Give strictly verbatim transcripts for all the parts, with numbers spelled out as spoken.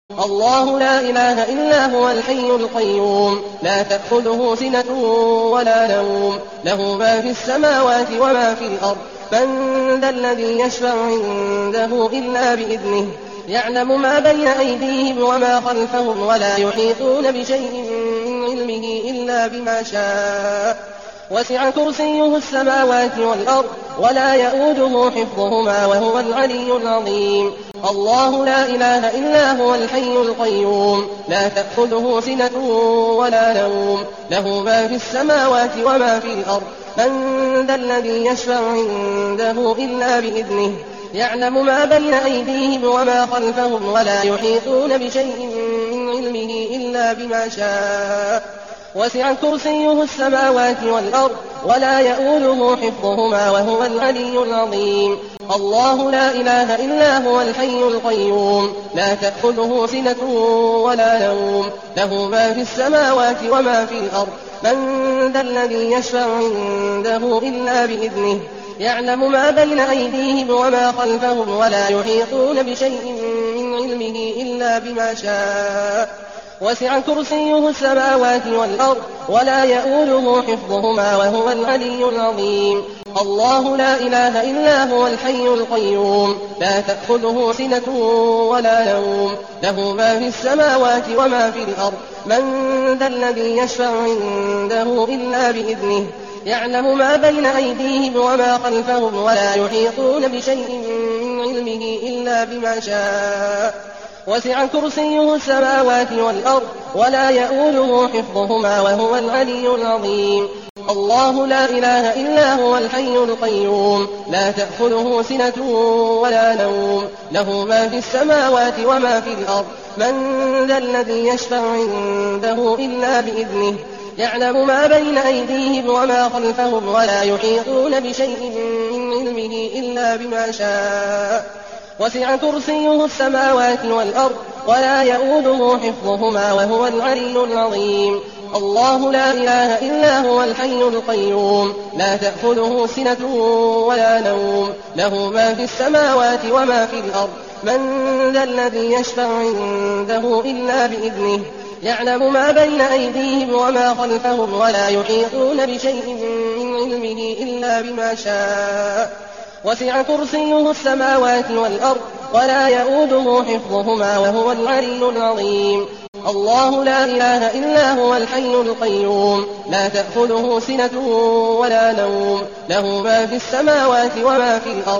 الله لا إله إلا هو الحي القيوم لا تأخذه سنة ولا نوم له ما في السماوات وما في الأرض من ذا الذي يشفع عنده إلا بإذنه يعلم ما بين أيديهم وما خلفهم ولا يحيطون بشيء من علمه إلا بما شاء وسع كرسيه السماوات والأرض ولا يئوده حفظهما وهو العلي العظيم الله لا إله إلا هو الحي القيوم لا تأخذه سنة ولا نوم له ما في السماوات وما في الأرض من ذا الذي يشفع عنده إلا بإذنه يعلم ما بين أيديهم وما خلفهم ولا يحيطون بشيء من علمه إلا بما شاء وسع كرسيه السماوات والأرض ولا يئوده حفظهما وهو العلي العظيم الله لا إله إلا هو الحي القيوم لا تأخذه سنة ولا نوم له ما في السماوات وما في الأرض من ذا الذي يشفع عنده إلا بإذنه يعلم ما بين أيديهم وما خلفهم ولا يحيطون بشيء من علمه إلا بما شاء وسع كرسيه السماوات والأرض ولا يئوده حفظهما وهو العلي العظيم الله لا إله إلا هو الحي القيوم لا تأخذه سنة ولا نوم له ما في السماوات وما في الأرض من ذا الذي يشفع عنده إلا بإذنه يعلم ما بين أيديهم وما خلفهم ولا يحيطون بشيء من علمه إلا بما شاء وسع كرسيه السماوات والأرض ولا يئوده حفظهما وهو العلي العظيم الله لا إله إلا هو الحي القيوم لا تأخذه سنة ولا نوم له ما في السماوات وما في الأرض من ذا الذي يشفع عنده إلا بإذنه يعلم ما بين أيديهم وما خلفهم ولا يحيطون بشيء من علمه إلا بما شاء وسع كرسيه السماوات والأرض ولا يئوده حفظهما وهو العلي العظيم الله لا إله إلا هو الحي القيوم لا تأخذه سنة ولا نوم له ما في السماوات وما في الأرض من ذا الذي يشفع عنده إلا بإذنه يعلم ما بين أيديهم وما خلفهم ولا يحيطون بشيء من علمه إلا بما شاء وسع كرسيه السماوات والأرض ولا يئوده حفظهما وهو العلي العظيم الله لا إله إلا هو الحي القيوم لا تأخذه سنة ولا نوم له ما في السماوات وما في الأرض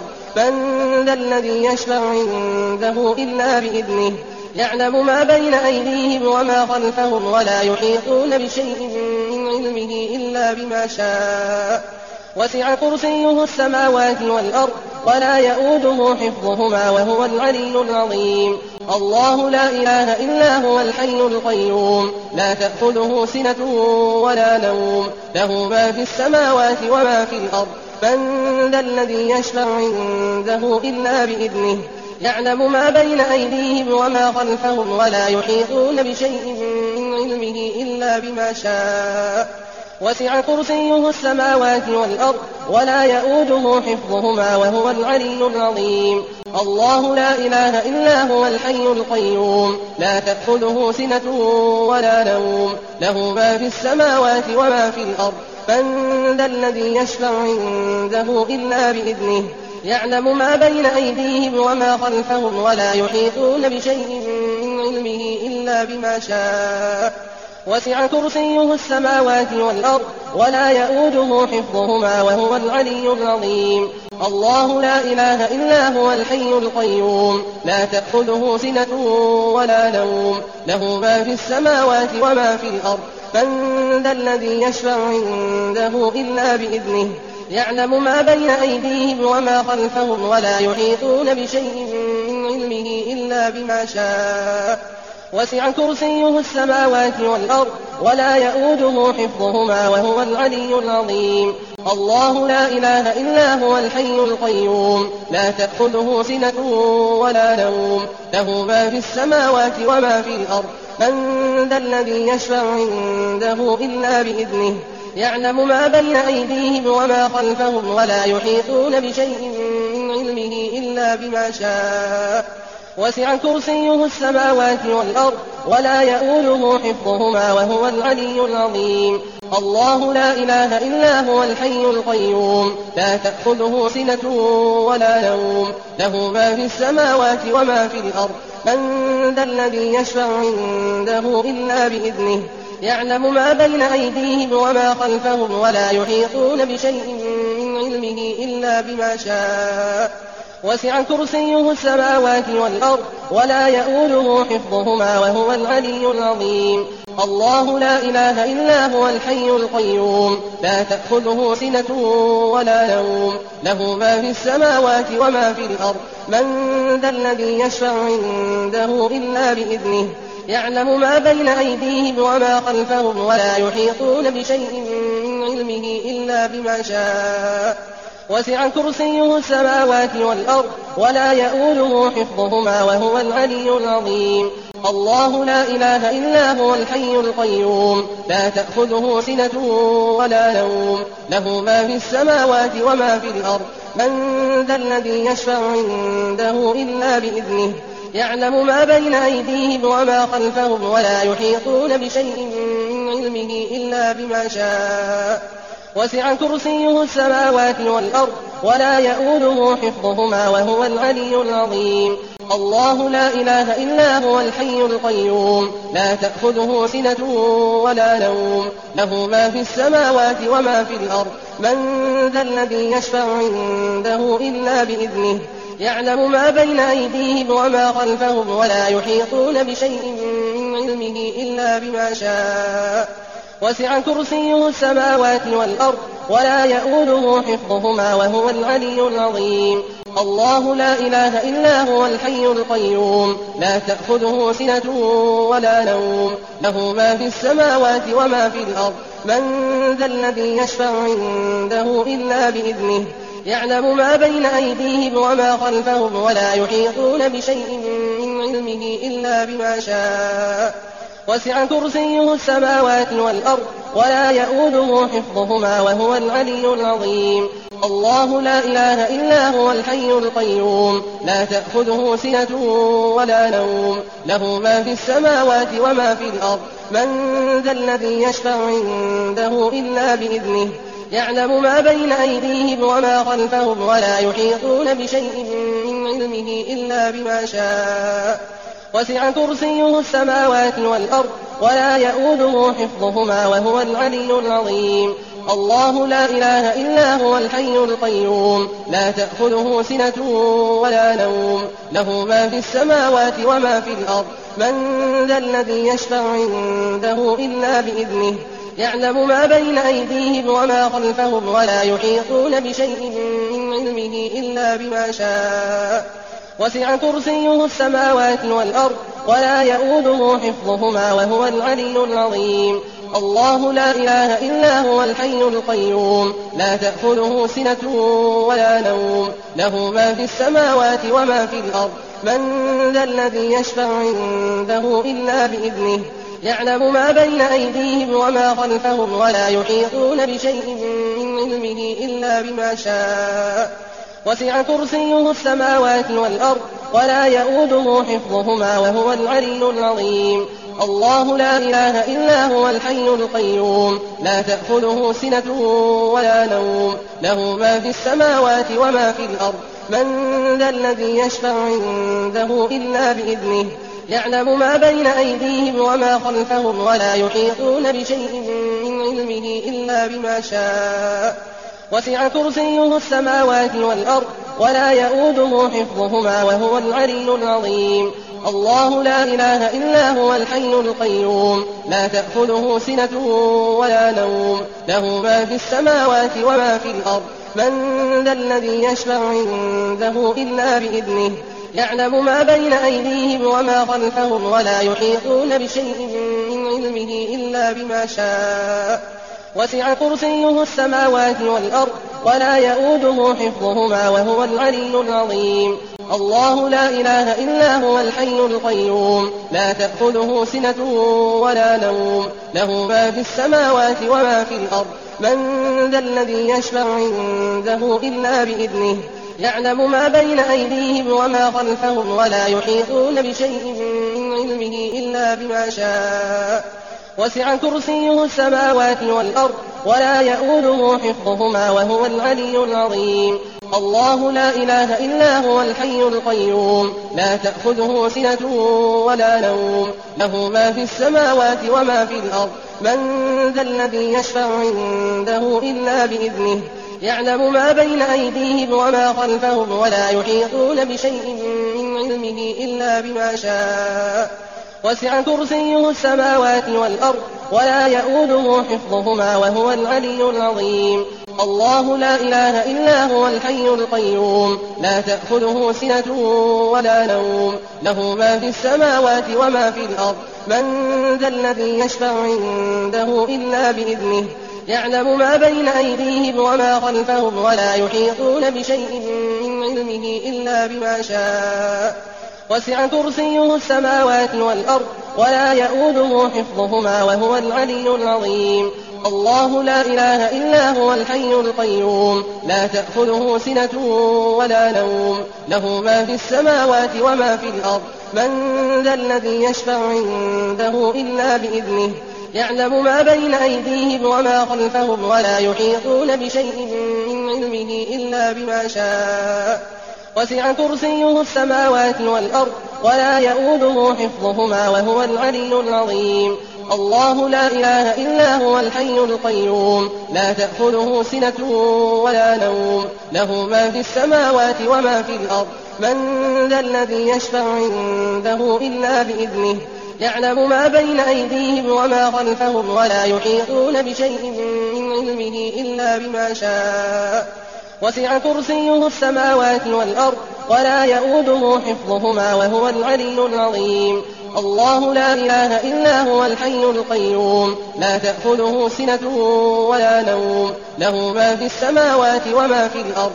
من ذا الذي يشفع عنده إلا بإذنه يعلم ما بين أيديهم وما خلفهم ولا يحيطون بشيء من علمه إلا بما شاء وسع كرسيه السماوات والأرض ولا يئوده حفظهما وهو العلي العظيم الله لا إله إلا هو الحي القيوم لا تأخذه سنة ولا نوم له ما في السماوات وما في الأرض من ذا الذي يشفع عنده إلا بإذنه يعلم ما بين أيديهم وما خلفهم ولا يحيطون بشيء من علمه إلا بما شاء وسع كرسيه السماوات والأرض ولا يئوده حفظهما وهو العلي العظيم الله لا إله إلا هو الحي القيوم لا تأخذه سنة ولا نوم له ما في السماوات وما في الأرض من ذا الذي يشفع عنده إلا بإذنه يعلم ما بين أيديهم وما خلفهم ولا يحيطون بشيء من علمه إلا بما شاء وسع كرسيه السماوات والأرض ولا يئوده حفظهما وهو العلي العظيم الله لا إله إلا هو الحي القيوم لا تأخذه سنة ولا نوم له ما في السماوات وما في الأرض من ذا الذي يشفع عنده إلا بإذنه يعلم ما بين أيديهم وما خلفهم ولا يحيطون بشيء من علمه إلا بما شاء وسع كرسيه السماوات والأرض ولا يئوده حفظهما وهو العلي العظيم الله لا إله إلا هو الحي القيوم لا تأخذه سنة ولا نوم له ما في السماوات وما في الأرض من ذا الذي يشفع عنده إلا بإذنه يعلم ما بين أيديهم وما خلفهم ولا يحيطون بشيء من علمه إلا بما شاء وسع كرسيه السماوات والأرض ولا يئوده حفظهما وهو العلي العظيم. الله لا إله إلا هو الحي القيوم لا تأخذه سنة ولا نوم له ما في السماوات وما في الأرض من ذا الذي يشفع عنده إلا بإذنه يعلم ما بين أيديهم وما خلفهم ولا يحيطون بشيء من علمه إلا بما شاء وسع كرسيه السماوات والأرض ولا يئوده حفظهما وهو العلي العظيم. الله لا إله إلا هو الحي القيوم لا تأخذه سنة ولا نوم له ما في السماوات وما في الأرض من ذا الذي يشفع عنده إلا بإذنه يعلم ما بين أيديهم وما خلفهم ولا يحيطون بشيء من علمه إلا بما شاء وسع كرسيه السماوات والأرض ولا يئوده حفظهما وهو العلي العظيم. الله لا إله إلا هو الحي القيوم لا تأخذه سنة ولا نوم له ما في السماوات وما في الأرض من ذا الذي يشفع عنده إلا بإذنه يعلم ما بين أيديهم وما خلفهم ولا يحيطون بشيء من علمه إلا بما شاء وسع كرسيه السماوات والأرض ولا يئوده حفظهما وهو العلي العظيم. الله لا إله إلا هو الحي القيوم لا تأخذه سنة ولا نوم له ما في السماوات وما في الأرض من ذا الذي يشفع عنده إلا بإذنه يعلم ما بين أيديهم وما خلفهم ولا يحيطون بشيء من علمه إلا بما شاء وسع كرسيه السماوات والأرض ولا يئوده حفظهما وهو العلي العظيم. الله لا إله إلا هو الحي القيوم لا تأخذه سنة ولا نوم له ما في السماوات وما في الأرض من ذا الذي يشفع عنده إلا بإذنه يعلم ما بين أيديهم وما خلفهم ولا يحيطون بشيء من علمه إلا بما شاء وسع كرسيه السماوات والأرض ولا يئوده حفظهما وهو العلي العظيم. الله لا إله إلا هو الحي القيوم لا تأخذه سنة ولا نوم له ما في السماوات وما في الأرض من ذا الذي يشفع عنده إلا بإذنه يعلم ما بين أيديهم وما خلفهم ولا يحيطون بشيء من علمه إلا بما شاء وسع كرسيه السماوات والأرض ولا يئوده حفظهما وهو العلي العظيم. الله لا إله إلا هو الحي القيوم لا تأخذه سنة ولا نوم له ما في السماوات وما في الأرض من ذا الذي يشفع عنده إلا بإذنه يعلم ما بين أيديهم وما خلفهم ولا يحيطون بشيء من علمه إلا بما شاء وسع كرسيه السماوات والأرض ولا يئوده حفظهما وهو العلي العظيم. الله لا إله إلا هو الحي القيوم لا تأخذه سنة ولا نوم له ما في السماوات وما في الأرض من ذا الذي يشفع عنده إلا بإذنه يعلم ما بين أيديهم وما خلفهم ولا يحيطون بشيء من علمه إلا بما شاء وسع كرسيه السماوات والأرض ولا يئوده حفظهما وهو العلي العظيم. الله لا إله إلا هو الحي القيوم لا تأخذه سنة ولا نوم له ما في السماوات وما في الأرض من ذا الذي يشفع عنده إلا بإذنه يعلم ما بين أيديهم وما خلفهم ولا يحيطون بشيء من علمه إلا بما شاء وسع كرسيه السماوات والأرض ولا يئوده حفظهما وهو العلي العظيم. الله لا إله إلا هو الحي القيوم لا تأخذه سنة ولا نوم له ما في السماوات وما في الأرض من ذا الذي يشفع عنده إلا بإذنه يعلم ما بين أيديهم وما خلفهم ولا يحيطون بشيء من علمه إلا بما شاء وسع كرسيه السماوات والأرض ولا يئوده حفظهما وهو العلي العظيم. الله لا إله إلا هو الحي القيوم لا تأخذه سنة ولا نوم له ما في السماوات وما في الأرض من ذا الذي يشفع عنده إلا بإذنه يعلم ما بين أيديهم وما خلفهم ولا يحيطون بشيء من علمه إلا بما شاء وسع كرسيه السماوات والأرض ولا يئوده حفظهما وهو العلي العظيم الله لا إله إلا هو الحي القيوم لا تأخذه سنة ولا نوم له ما في السماوات وما في الأرض من ذا الذي يشفع عنده إلا بإذنه يعلم ما بين أيديهم وما خلفهم ولا يحيطون بشيء من علمه إلا بما شاء وسع كرسيه السماوات والأرض ولا يئوده حفظهما وهو العلي العظيم الله لا إله إلا هو الحي القيوم لا تأخذه سنة ولا نوم له ما في السماوات وما في الأرض من ذا الذي يشفع عنده إلا بإذنه يعلم ما بين أيديهم وما خلفهم ولا يحيطون بشيء من علمه إلا بما شاء وسع كرسيه السماوات والأرض ولا يئوده حفظهما وهو العلي العظيم الله لا إله إلا هو الحي القيوم لا تأخذه سنة ولا نوم له ما في السماوات وما في الأرض من ذا الذي يشفع عنده إلا بإذنه يعلم ما بين أيديهم وما خلفهم ولا يحيطون بشيء من علمه إلا بما شاء وسع كرسيه السماوات والأرض ولا يئوده حفظهما وهو العلي العظيم الله لا إله إلا هو الحي القيوم لا تأخذه سنة ولا نوم له ما في السماوات وما في الأرض من ذا الذي يشفع عنده إلا بإذنه يعلم ما بين أيديهم وما خلفهم ولا يحيطون بشيء من علمه إلا بما شاء وسع كرسيه السماوات والأرض ولا يئوده حفظهما وهو العلي العظيم الله لا إله إلا هو الحي القيوم لا تأخذه سنة ولا نوم له ما في السماوات وما في الأرض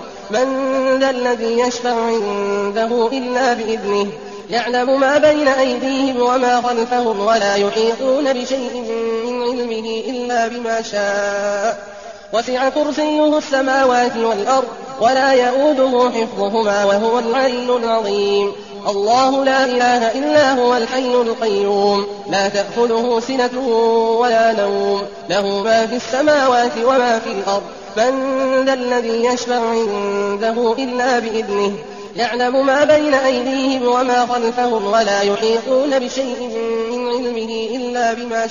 من ذا الذي يشفع عنده إلا بإذنه يعلم ما بين أيديهم وما خلفهم ولا يحيطون بشيء من علمه إلا بما شاء وسع كرسيه السماوات والأرض ولا يئوده حفظهما وهو العلي العظيم الله لا إله إلا هو الحي القيوم لا تأخذه سنة ولا نوم له ما في السماوات وما في الأرض من ذا الذي يشفع عنده إلا بإذنه يعلم ما بين أيديهم وما خلفهم ولا يحيطون بشيء من علمه إلا بما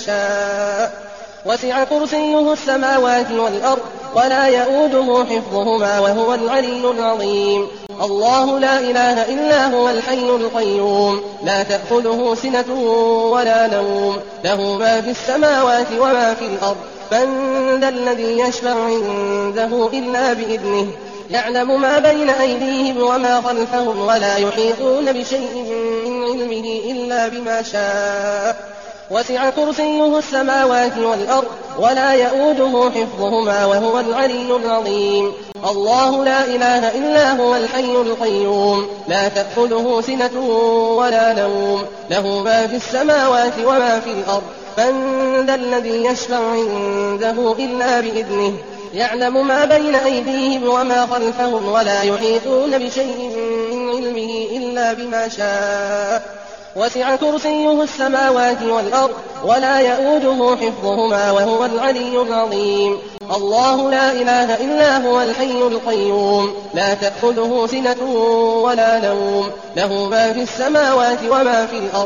شاء وسع كرسيه السماوات والأرض ولا يئوده حفظهما وهو العلي العظيم الله لا إله إلا هو الحي القيوم لا تأخذه سنة ولا نوم له ما في السماوات وما في الأرض من ذا الذي يشفع عنده إلا بإذنه يعلم ما بين أيديهم وما خلفهم ولا يحيطون بشيء من علمه إلا بما شاء وسع كرسيه السماوات والأرض ولا يئوده حفظهما وهو العلي العظيم الله لا إله إلا هو الحي القيوم لا تأخذه سنة ولا نوم له ما في السماوات وما في الأرض من ذا الذي يشفع عنده إلا بإذنه يعلم ما بين أيديهم وما خلفهم ولا يحيطون بشيء من علمه إلا بما شاء وسع كرسيه السماوات والأرض ولا يئوده حفظهما وهو العلي العظيم الله لا إله إلا هو الحي القيوم لا تأخذه سنة ولا نوم له ما في السماوات وما في الأرض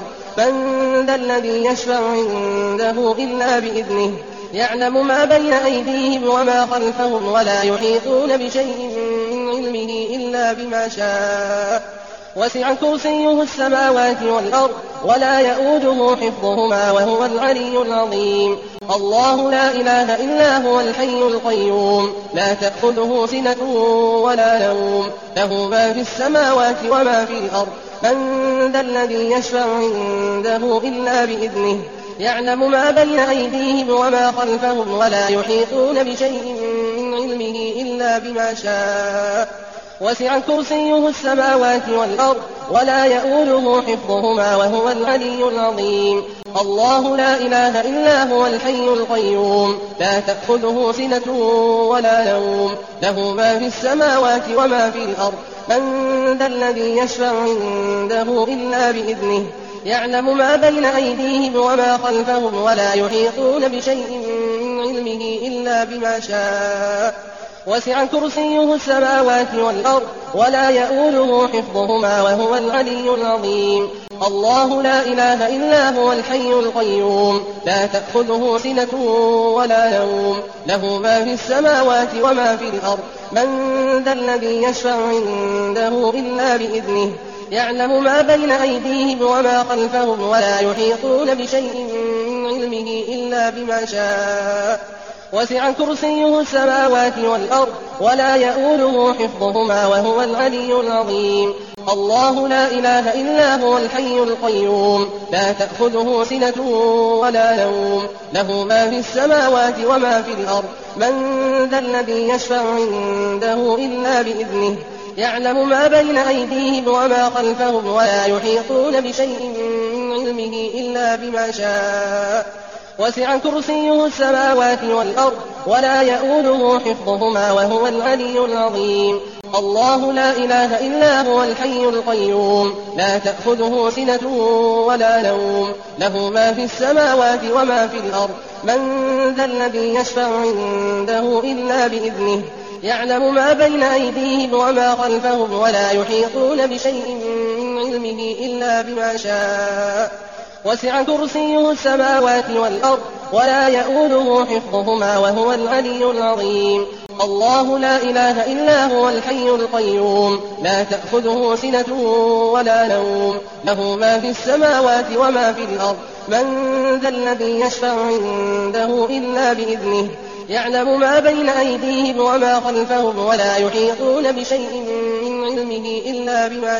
من ذا الذي يشفع عنده إلا بإذنه يعلم ما بين أيديهم وما خلفهم ولا يحيطون بشيء من علمه إلا بما شاء وسع كرسيه السماوات والأرض ولا يئوده حفظهما وهو العلي العظيم الله لا إله إلا هو الحي القيوم لا تأخذه سنة ولا نوم له ما في السماوات وما في الأرض من ذا الذي يشفع عنده إلا بإذنه يعلم ما بين أيديهم وما خلفهم ولا يحيطون بشيء من علمه إلا بما شاء وسع كرسيه السماوات والأرض ولا يئوده حفظهما وهو العلي العظيم الله لا إله إلا هو الحي القيوم لا تأخذه سنة ولا نوم له ما في السماوات وما في الأرض من ذا الذي يشفع عنده إلا بإذنه يعلم ما بين أيديهم وما خلفهم ولا يحيطون بشيء من علمه إلا بما شاء وسع كرسيه السماوات والأرض ولا يئوده حفظهما وهو العلي العظيم الله لا إله إلا هو الحي القيوم لا تأخذه سنة ولا نوم له ما في السماوات وما في الأرض من ذا الذي يشفع عنده إلا بإذنه يعلم ما بين أيديهم وما خلفهم ولا يحيطون بشيء من علمه إلا بما شاء وسع كرسيه السماوات والأرض ولا يئوده حفظهما وهو العلي العظيم الله لا إله إلا هو الحي القيوم لا تأخذه سنة ولا نوم له ما في السماوات وما في الأرض من ذا الذي يشفع عنده إلا بإذنه يعلم ما بين أيديهم وما خلفهم ولا يحيطون بشيء من علمه إلا بما شاء وسع كرسيه السماوات والأرض ولا يئوده حفظهما وهو العلي العظيم الله لا إله إلا هو الحي القيوم لا تأخذه سنة ولا نوم له ما في السماوات وما في الأرض من ذا الذي يشفع عنده إلا بإذنه يعلم ما بين أيديهم وما خلفهم ولا يحيطون بشيء من علمه إلا بما شاء وسع كرسيه السماوات والأرض ولا يئوده حفظهما وهو العلي العظيم الله لا إله إلا هو الحي القيوم لا تأخذه سنة ولا نوم له ما في السماوات وما في الأرض من ذا الذي يشفع عنده إلا بإذنه يعلم ما بين أيديهم وما خلفهم ولا يحيطون بشيء من علمه إلا بما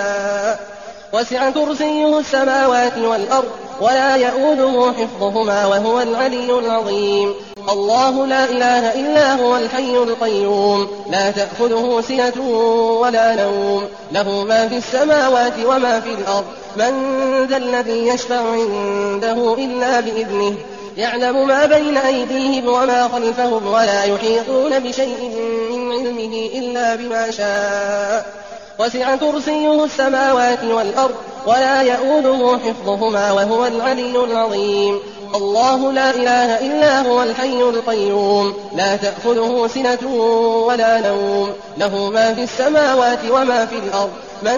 شاء وسع كرسيه السماوات والأرض ولا يئوده حفظهما وهو العلي العظيم الله لا إله إلا هو الحي القيوم لا تأخذه سنة ولا نوم له ما في السماوات وما في الأرض من ذا الذي يشفع عنده إلا بإذنه يعلم ما بين أيديهم وما خلفهم ولا يحيطون بشيء من علمه إلا بما شاء وسع كرسيه السماوات والأرض ولا يئوده حفظهما وهو العلي العظيم الله لا إله إلا هو الحي القيوم لا تأخذه سنة ولا نوم له ما في السماوات وما في الأرض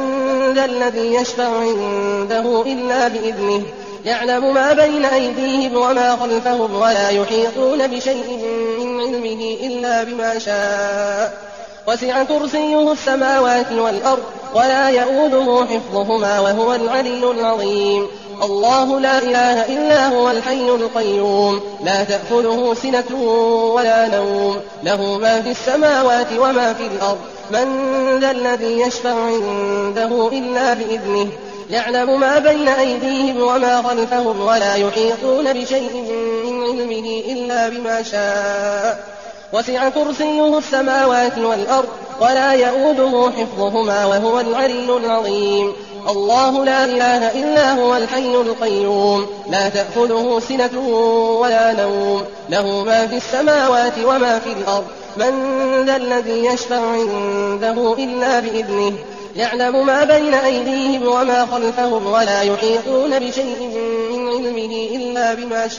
من ذا الذي يشفع عنده إلا بإذنه يعلم ما بين أيديهم وما خلفهم ولا يحيطون بشيء من علمه إلا بما شاء وسع كرسيه السماوات والأرض ولا يئوده حفظهما وهو العلي العظيم الله لا إله إلا هو الحي القيوم لا تأخذه سنة ولا نوم له ما في السماوات وما في الأرض من ذا الذي يشفع عنده إلا بإذنه يعلم ما بين أيديهم وما خلفهم ولا يحيطون بشيء من علمه إلا بما شاء وسع كرسيه السماوات والأرض ولا يئوده حفظهما وهو العلي العظيم الله لا إله إلا هو الحي القيوم لا تأخذه سنة ولا نوم له ما في السماوات وما في الأرض من ذا الذي يشفع عنده إلا بإذنه يعلم ما بين أيديهم وما خلفهم ولا يحيطون بشيء من علمه إلا بما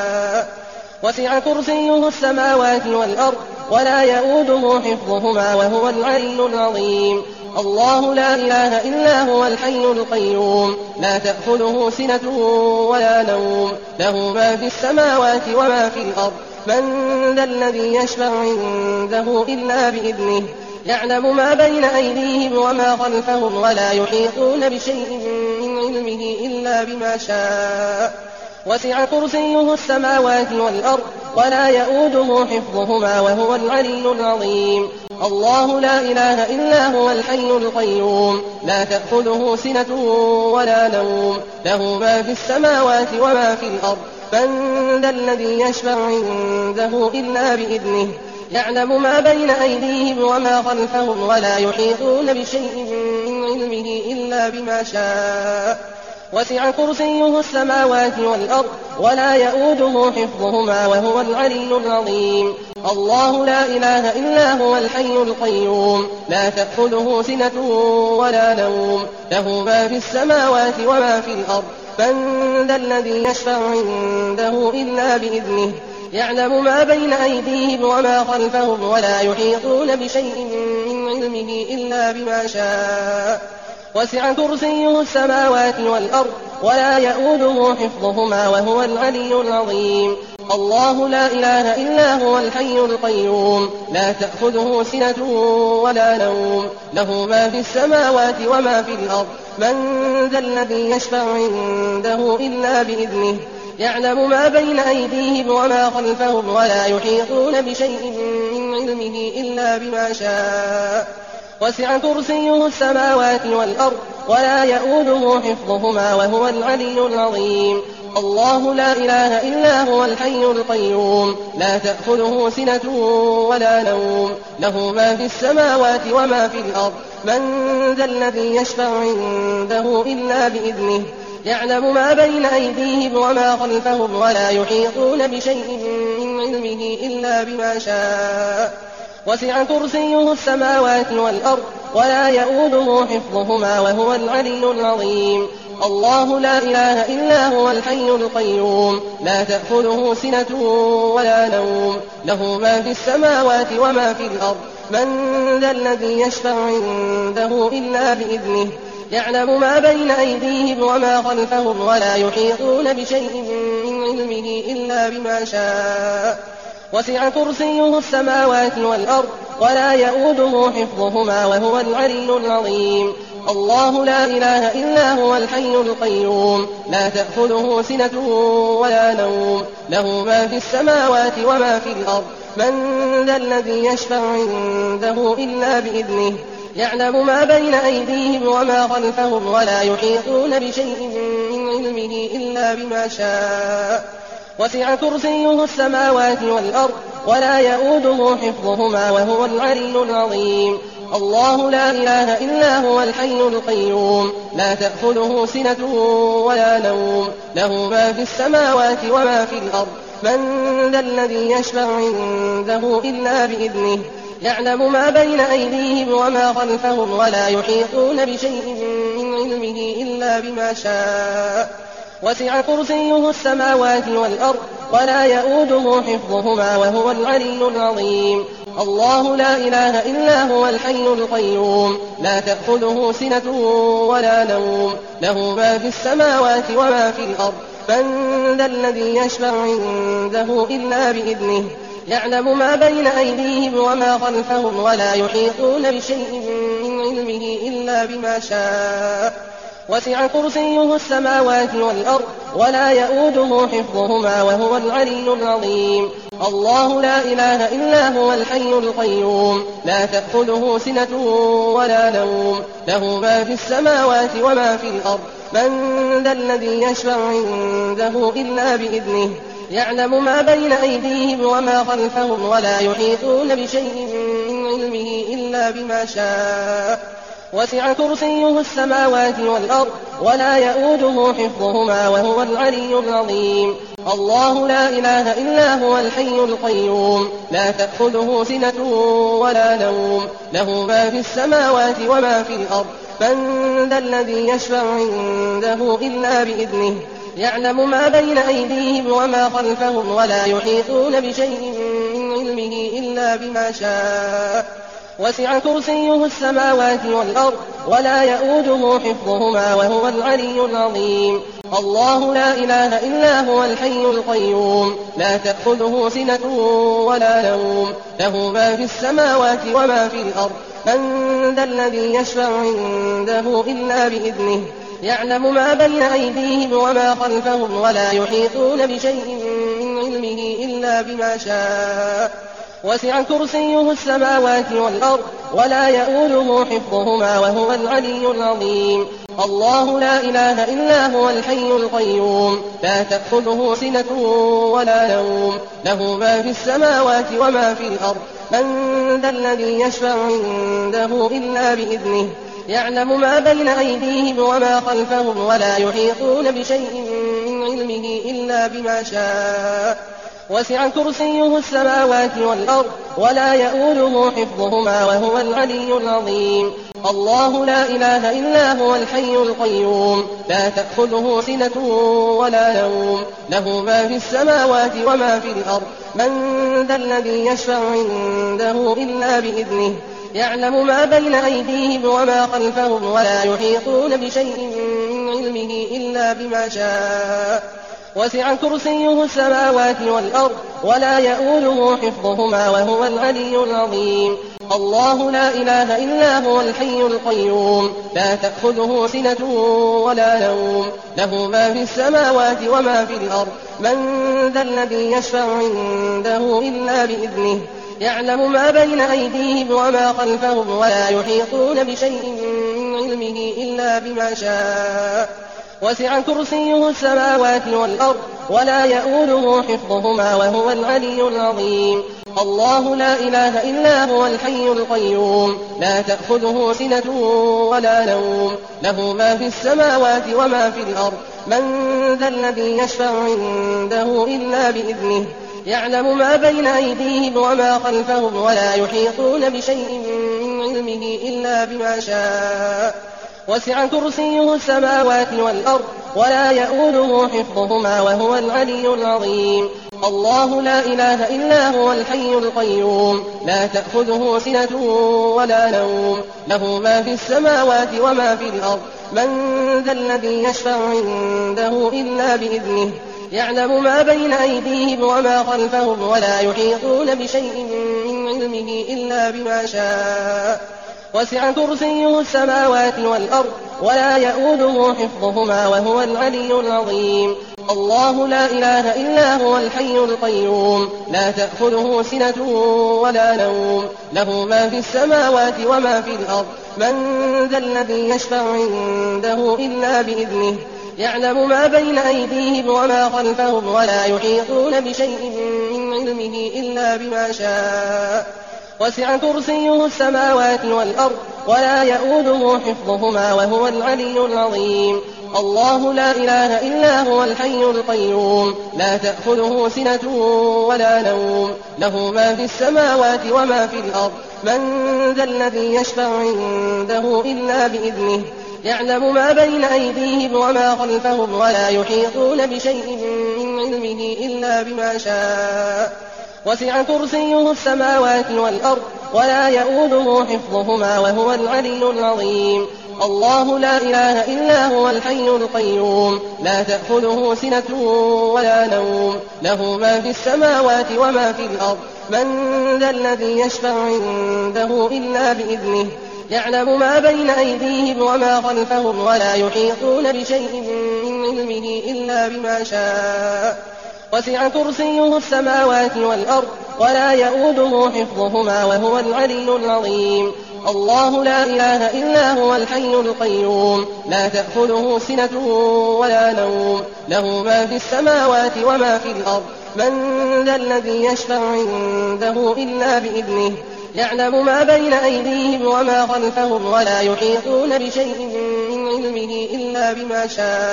شاء وسع كرسيه السماوات والأرض ولا يئوده حفظهما وهو العلي العظيم الله لا إله إلا هو الحي القيوم لا تأخذه سنة ولا نوم له ما في السماوات وما في الأرض من ذا الذي يشفع عنده إلا بإذنه يعلم ما بين أيديهم وما خلفهم ولا يحيطون بشيء من علمه إلا بما شاء وسع كرسيه السماوات والأرض ولا يئوده حفظهما وهو العلي العظيم الله لا إله إلا هو الحي القيوم لا تأخذه سنة ولا نوم له ما في السماوات وما في الأرض من ذا الذي يشفع عنده إلا بإذنه يعلم ما بين أيديهم وما خلفهم ولا يحيطون بشيء من علمه إلا بما شاء وسع كرسيه السماوات والأرض ولا يئوده حفظهما وهو العلي العظيم الله لا إله إلا هو الحي القيوم لا تأخذه سنة ولا نوم له ما في السماوات وما في الأرض من ذا الذي يشفع عنده إلا بإذنه يعلم ما بين أيديهم وما خلفهم ولا يحيطون بشيء من علمه إلا بما شاء وسع كرسيه السماوات والأرض ولا يئوده حفظهما وهو العلي العظيم الله لا إله إلا هو الحي القيوم لا تأخذه سنة ولا نوم له ما في السماوات وما في الأرض من ذا الذي يشفع عنده إلا بإذنه يعلم ما بين أيديهم وما خلفهم ولا يحيطون بشيء من علمه إلا بما شاء وسع كرسيه السماوات والأرض ولا يئوده حفظهما وهو العلي العظيم الله لا إله إلا هو الحي القيوم لا تأخذه سنة ولا نوم له ما في السماوات وما في الأرض من ذا الذي يشفع عنده إلا بإذنه يعلم ما بين أيديهم وما خلفهم ولا يحيطون بشيء من علمه إلا بما شاء وسع كرسيه السماوات والأرض ولا يئوده حفظهما وهو العلي العظيم الله لا إله إلا هو الحي القيوم لا تأخذه سنة ولا نوم له ما في السماوات وما في الأرض من ذا الذي يشفع عنده إلا بإذنه يعلم ما بين أيديهم وما خلفهم ولا يحيطون بشيء من علمه إلا بما شاء وسع كرسيه السماوات والأرض ولا يئوده حفظهما وهو العلي العظيم الله لا إله إلا هو الحي القيوم لا تأخذه سنة ولا نوم له ما في السماوات وما في الأرض من ذا الذي يشفع عنده إلا بإذنه يعلم ما بين أيديهم وما خلفهم ولا يحيطون بشيء من علمه إلا بما شاء وسع كرسيه السماوات والأرض ولا يئوده حفظهما وهو العلي العظيم الله لا إله إلا هو الحي القيوم لا تأخذه سنة ولا نوم له ما في السماوات وما في الأرض من ذا الذي يشفع عنده إلا بإذنه يعلم ما بين أيديهم وما خلفهم ولا يحيطون بشيء من علمه إلا بما شاء وسع كرسيه السماوات والأرض ولا يئوده حفظهما وهو العلي العظيم الله لا إله إلا هو الحي القيوم لا تأخذه سنة ولا نوم له ما في السماوات وما في الأرض من ذا الذي يشفع عنده إلا بإذنه يعلم ما بين أيديهم وما خلفهم ولا يحيطون بشيء من علمه إلا بما شاء وسع كرسيه السماوات والأرض ولا يئوده حفظهما وهو العلي العظيم الله لا إله إلا هو الحي القيوم لا تأخذه سنة ولا نوم له ما في السماوات وما في الأرض من ذا الذي يشفع عنده إلا بإذنه يعلم ما بين أيديهم وما خلفهم ولا يحيطون بشيء من علمه إلا بما شاء وسع كرسيه السماوات والأرض ولا يئوده حفظهما وهو العلي العظيم الله لا إله إلا هو الحي القيوم لا تأخذه سنة ولا نوم له ما في السماوات وما في الأرض من ذا الذي يشفع عنده إلا بإذنه يعلم ما بين أيديهم وما خلفهم ولا يحيطون بشيء من علمه إلا بما شاء وسع كرسيه السماوات والأرض ولا يئوده حفظهما وهو العلي العظيم الله لا إله إلا هو الحي القيوم لا تأخذه سنة ولا نوم له ما في السماوات وما في الأرض من ذا الذي يشفع عنده إلا بإذنه يعلم ما بين أيديهم وما خلفهم ولا يحيطون بشيء من علمه إلا بما شاء وسع كرسيه السماوات والأرض ولا يئوده حفظهما وهو العلي العظيم الله لا إله إلا هو الحي القيوم لا تأخذه سنة ولا نوم له ما في السماوات وما في الأرض من ذا الذي يشفع عنده إلا بإذنه يعلم ما بين أيديهم وما خلفهم ولا يحيطون بشيء من علمه إلا بما شاء وسع كرسيه السماوات والأرض ولا يئوده حفظهما وهو العلي العظيم الله لا إله إلا هو الحي القيوم لا تأخذه سنة ولا نوم له ما في السماوات وما في الأرض من ذا الذي يشفع عنده إلا بإذنه يعلم ما بين أيديهم وما خلفهم ولا يحيطون بشيء من علمه إلا بما شاء وسع كرسيه السماوات والأرض ولا يئوده حفظهما وهو العلي العظيم الله لا إله إلا هو الحي القيوم لا تأخذه سنة ولا نوم له ما في السماوات وما في الأرض من ذا الذي يشفع عنده إلا بإذنه يعلم ما بين أيديهم وما خلفهم ولا يحيطون بشيء من علمه إلا بما شاء وسع كرسيه السماوات والأرض ولا يئوده حفظهما وهو العلي العظيم الله لا إله إلا هو الحي القيوم لا تأخذه سنة ولا نوم له ما في السماوات وما في الأرض من ذا الذي يشفع عنده إلا بإذنه يعلم ما بين أيديهم وما خلفهم ولا يحيطون بشيء من علمه إلا بما شاء وسع كرسيه السماوات والأرض ولا يئوده حفظهما وهو العلي العظيم الله لا إله إلا هو الحي القيوم لا تأخذه سنة ولا نوم له ما في السماوات وما في الأرض من ذا الذي يشفع عنده إلا بإذنه يعلم ما بين أيديهم وما خلفهم ولا يحيطون بشيء من علمه إلا بما شاء وسع كرسيه السماوات والأرض ولا يئوده حفظهما وهو العلي العظيم الله لا إله إلا هو الحي القيوم لا تأخذه سنة ولا نوم له ما في السماوات وما في الأرض من ذا الذي يشفع عنده إلا بإذنه يعلم ما بين أيديهم وما خلفهم ولا يحيطون بشيء من علمه إلا بما شاء وسع كرسيه السماوات والأرض ولا يئوده حفظهما وهو العلي العظيم الله لا إله إلا هو الحي القيوم لا تأخذه سنة ولا نوم له ما في السماوات وما في الأرض من ذا الذي يشفع عنده إلا بإذنه يعلم ما بين أيديهم وما خلفهم ولا يحيطون بشيء من علمه إلا بما شاء وسع كرسيه السماوات والأرض ولا يئوده حفظهما وهو العلي العظيم الله لا إله إلا هو الحي القيوم لا تأخذه سنة ولا نوم له ما في السماوات وما في الأرض من ذا الذي يشفع عنده إلا بإذنه يعلم ما بين أيديهم وما خلفهم ولا يحيطون بشيء من علمه إلا بما شاء وسع كرسيه السماوات والأرض ولا يئوده حفظهما وهو العلي العظيم الله لا إله إلا هو الحي القيوم لا تأخذه سنة ولا نوم له ما في السماوات وما في الأرض من ذا الذي يشفع عنده إلا بإذنه يعلم ما بين أيديهم وما خلفهم ولا يحيطون بشيء من علمه إلا بما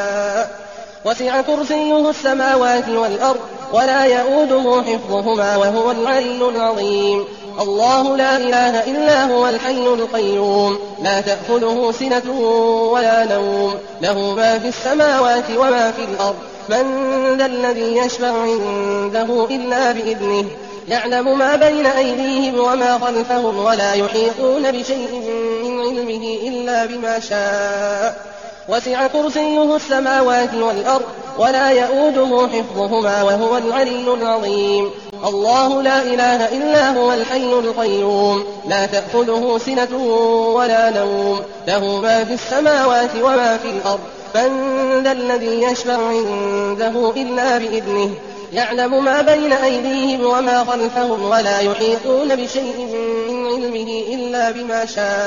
شاء وسع كرسيه السماوات والأرض ولا يئوده حفظهما وهو العلي العظيم الله لا إله إلا هو الحي القيوم لا تأخذه سنة ولا نوم له ما في السماوات وما في الأرض من ذا الذي يشفع عنده إلا بإذنه يعلم ما بين أيديهم وما خلفهم ولا يحيطون بشيء من علمه إلا بما شاء وسع كرسيه السماوات والأرض ولا يئوده حفظهما وهو العلي العظيم الله لا إله إلا هو الحي القيوم لا تأخذه سنة ولا نوم له ما في السماوات وما في الأرض من ذا الذي يشفع عنده إلا بإذنه يعلم ما بين أيديهم وما خلفهم ولا يحيطون بشيء من علمه إلا بما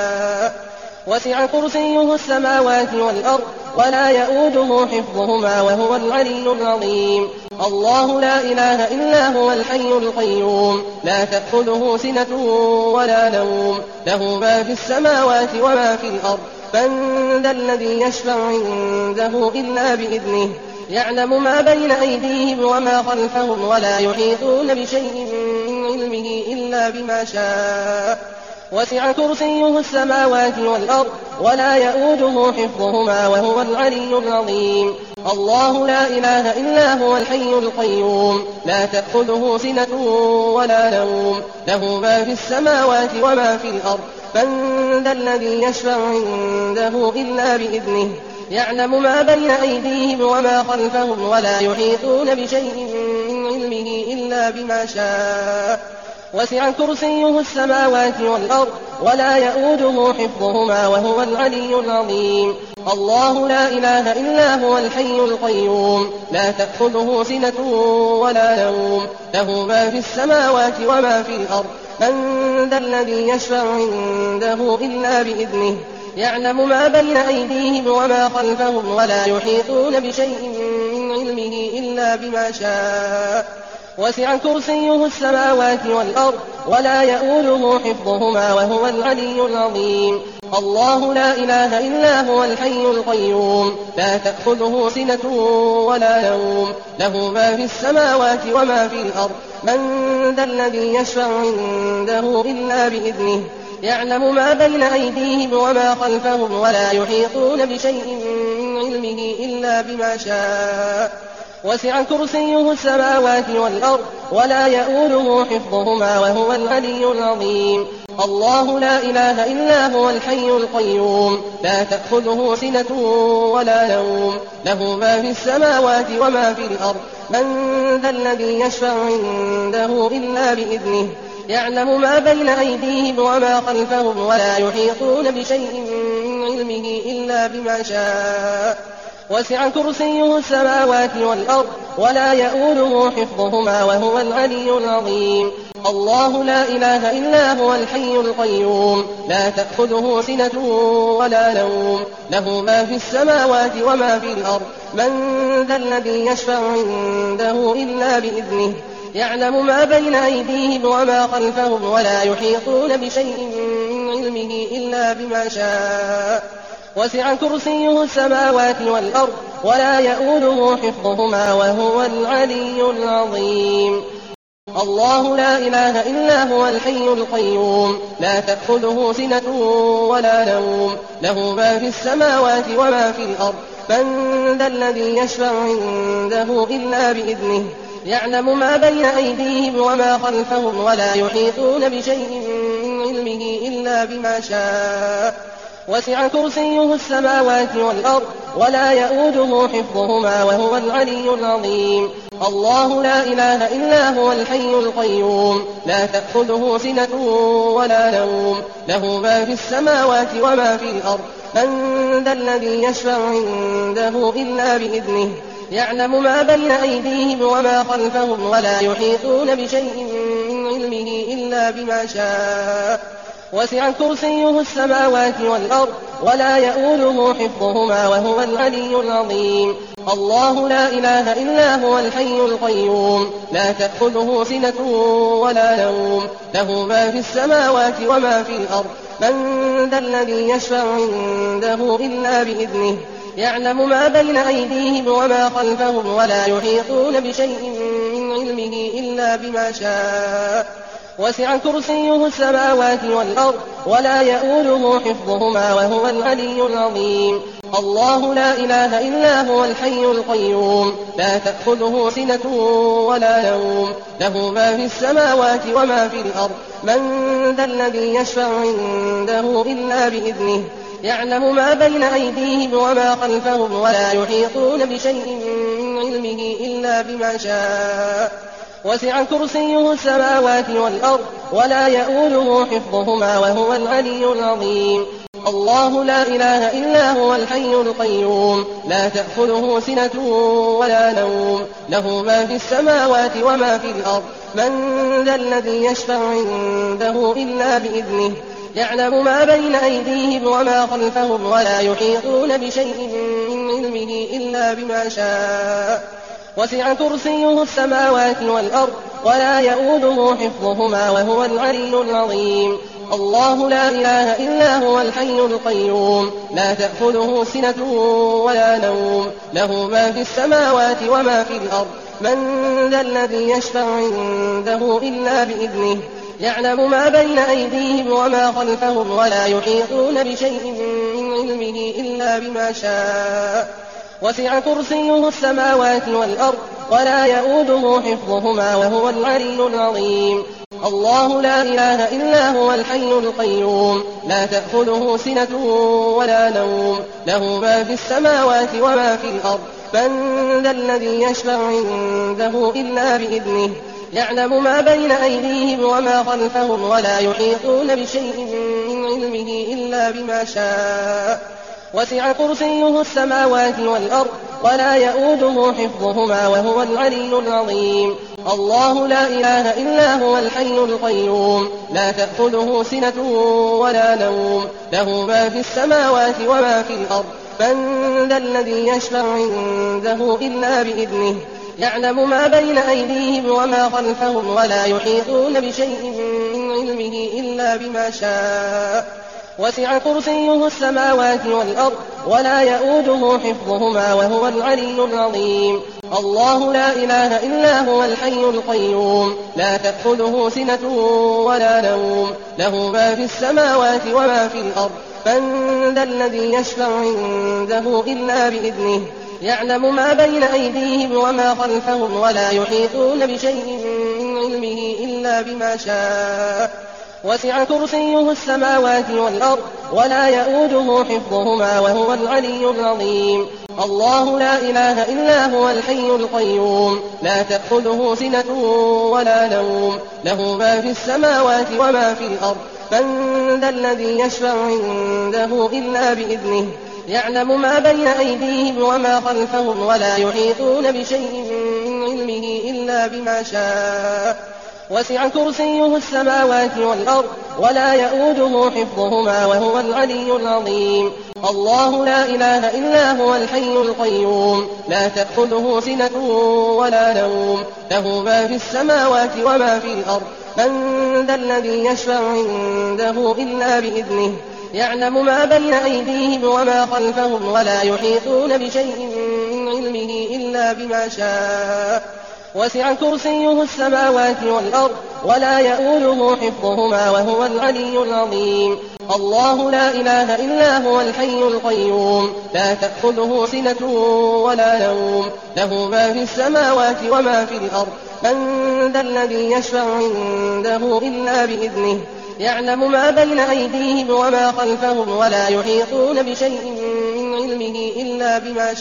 شاء وسع كرسيه السماوات والأرض ولا يئوده حفظهما وهو العلي العظيم الله لا إله إلا هو الحي القيوم لا تأخذه سنة ولا نوم له ما في السماوات وما في الأرض من ذا الذي يشفع عنده إلا بإذنه يعلم ما بين أيديهم وما خلفهم ولا يحيطون بشيء من علمه إلا بما شاء وسع كرسيه السماوات والأرض ولا يئوده حفظهما وهو العلي العظيم الله لا إله إلا هو الحي القيوم لا تأخذه سنة ولا نوم له ما في السماوات وما في الأرض من ذا الذي يشفع عنده إلا بإذنه يعلم ما بين أيديهم وما خلفهم ولا يحيطون بشيء من علمه إلا بما شاء وسع كرسيه السماوات والأرض ولا يئوده حفظهما وهو العلي العظيم الله لا إله إلا هو الحي القيوم لا تأخذه سنة ولا نوم له ما في السماوات وما في الأرض من ذا الذي يشفع عنده إلا بإذنه يعلم ما بين أيديهم وما خلفهم ولا يحيطون بشيء من علمه إلا بما شاء وسع كرسيه السماوات والأرض ولا يئوده حفظهما وهو العلي العظيم الله لا إله إلا هو الحي القيوم لا تأخذه سنة ولا نوم له ما في السماوات وما في الأرض من ذا الذي يشفع عنده إلا بإذنه يعلم ما بين أيديهم وما خلفهم ولا يحيطون بشيء من علمه إلا بما شاء وسع كرسيه السماوات والأرض ولا يئوده حفظهما وهو العلي العظيم الله لا إله إلا هو الحي القيوم لا تأخذه سنة ولا نوم له ما في السماوات وما في الأرض من ذا الذي يشفع عنده إلا بإذنه يعلم ما بين أيديهم وما خلفهم ولا يحيطون بشيء من علمه إلا بما شاء وسع كرسيه السماوات والأرض ولا يئوده حفظهما وهو العلي العظيم الله لا إله إلا هو الحي القيوم لا تأخذه سنة ولا نوم له ما في السماوات وما في الأرض من ذا الذي يشفع عنده إلا بإذنه يعلم ما بين أيديهم وما خلفهم ولا يحيطون بشيء من علمه إلا بما شاء وسع كرسيه السماوات والأرض ولا يئوده حفظهما وهو العلي العظيم الله لا إله إلا هو الحي القيوم لا تأخذه سنة ولا نوم له ما في السماوات وما في الأرض من ذا الذي يشفع عنده إلا بإذنه يعلم ما بين أيديهم وما خلفهم ولا يحيطون بشيء من علمه إلا بما شاء وسع كرسيه السماوات والأرض ولا يئوده حفظهما وهو العلي العظيم الله لا إله إلا هو الحي القيوم لا تأخذه سنة ولا نوم له ما في السماوات وما في الأرض من ذا الذي يشفع عنده إلا بإذنه يعلم ما بين أيديهم وما خلفهم ولا يحيطون بشيء من علمه إلا بما شاء وسع كرسيه السماوات والأرض ولا يئوده حفظهما وهو العلي العظيم الله لا إله إلا هو الحي القيوم لا تأخذه سنة ولا نوم له ما في السماوات وما في الأرض من ذا الذي يشفع عنده إلا بإذنه يعلم ما بين أيديهم وما خلفهم ولا يحيطون بشيء من علمه إلا بما شاء وسع كرسيه السماوات والأرض ولا يئوده حفظهما وهو العلي العظيم الله لا إله إلا هو الحي القيوم لا تأخذه سنة ولا نوم له ما في السماوات وما في الأرض من ذا الذي يشفع عنده إلا بإذنه يعلم ما بين أيديهم وما خلفهم ولا يحيطون بشيء من علمه إلا بما شاء وسع كرسيه السماوات والأرض ولا يئوده حفظهما وهو العلي العظيم الله لا إله إلا هو الحي القيوم لا تأخذه سنة ولا نوم له ما في السماوات وما في الأرض من ذا الذي يشفع عنده إلا بإذنه يعلم ما بين أيديهم وما خلفهم ولا يحيطون بشيء من علمه إلا بما شاء وسع كرسيه السماوات والأرض ولا يئوده حفظهما وهو العلي العظيم الله لا إله إلا هو الحي القيوم لا تأخذه سنة ولا نوم له ما في السماوات وما في الأرض من ذا الذي يشفع عنده إلا بإذنه يعلم ما بين أيديهم وما خلفهم ولا يحيطون بشيء من علمه إلا بما شاء وسع كرسيه السماوات والأرض ولا يؤوده حفظهما وهو العلي العظيم الله لا إله إلا هو الحي القيوم لا تأخذه سنة ولا نوم له ما في السماوات وما في الأرض من ذا الذي يشفع عنده إلا بإذنه يعلم ما بين أيديهم وما خلفهم ولا يحيطون بشيء من علمه إلا بما شاء وسع كرسيه السماوات والأرض ولا يؤوده حفظهما وهو العلي العظيم الله لا إله إلا هو الحي القيوم لا تأخذه سنة ولا نوم له ما في السماوات وما في الأرض من ذا الذي يشفع عنده إلا بإذنه يعلم ما بين أيديهم وما خلفهم ولا يحيطون بشيء من علمه إلا بما شاء وسع كرسيه السماوات والأرض ولا يؤوده حفظهما وهو العلي العظيم الله لا إله إلا هو الحي القيوم لا تأخذه سنة ولا نوم له ما في السماوات وما في الأرض من ذا الذي يشفع عنده إلا بإذنه يعلم ما بين أيديهم وما خلفهم ولا يحيطون بشيء من علمه إلا بما شاء وسع كرسيه السماوات والأرض ولا يؤوده حفظهما وهو العلي العظيم الله لا إله إلا هو الحي القيوم لا تأخذه سنة ولا نوم له ما في السماوات وما في الأرض من ذا الذي يشفع عنده إلا بإذنه يعلم ما بين أيديهم وما خلفهم ولا يحيطون بشيء من علمه إلا بما شاء وسع كرسيه السماوات والأرض ولا يؤوده حفظهما وهو العلي العظيم الله لا إله إلا هو الحي القيوم لا تأخذه سنة ولا نوم له ما في السماوات وما في الأرض من ذا الذي يشفع عنده إلا بإذنه يعلم ما بين أيديهم وما خلفهم ولا يحيطون بشيء من علمه إلا بما شاء وسع كرسيه السماوات والأرض ولا يؤوده حفظهما وهو العلي العظيم الله لا إله إلا هو الحي القيوم لا تأخذه سنة ولا نوم له ما في السماوات وما في الأرض من ذا الذي يشفع عنده إلا بإذنه يعلم ما بين أيديهم وما خلفهم ولا يحيطون بشيء من علمه إلا بما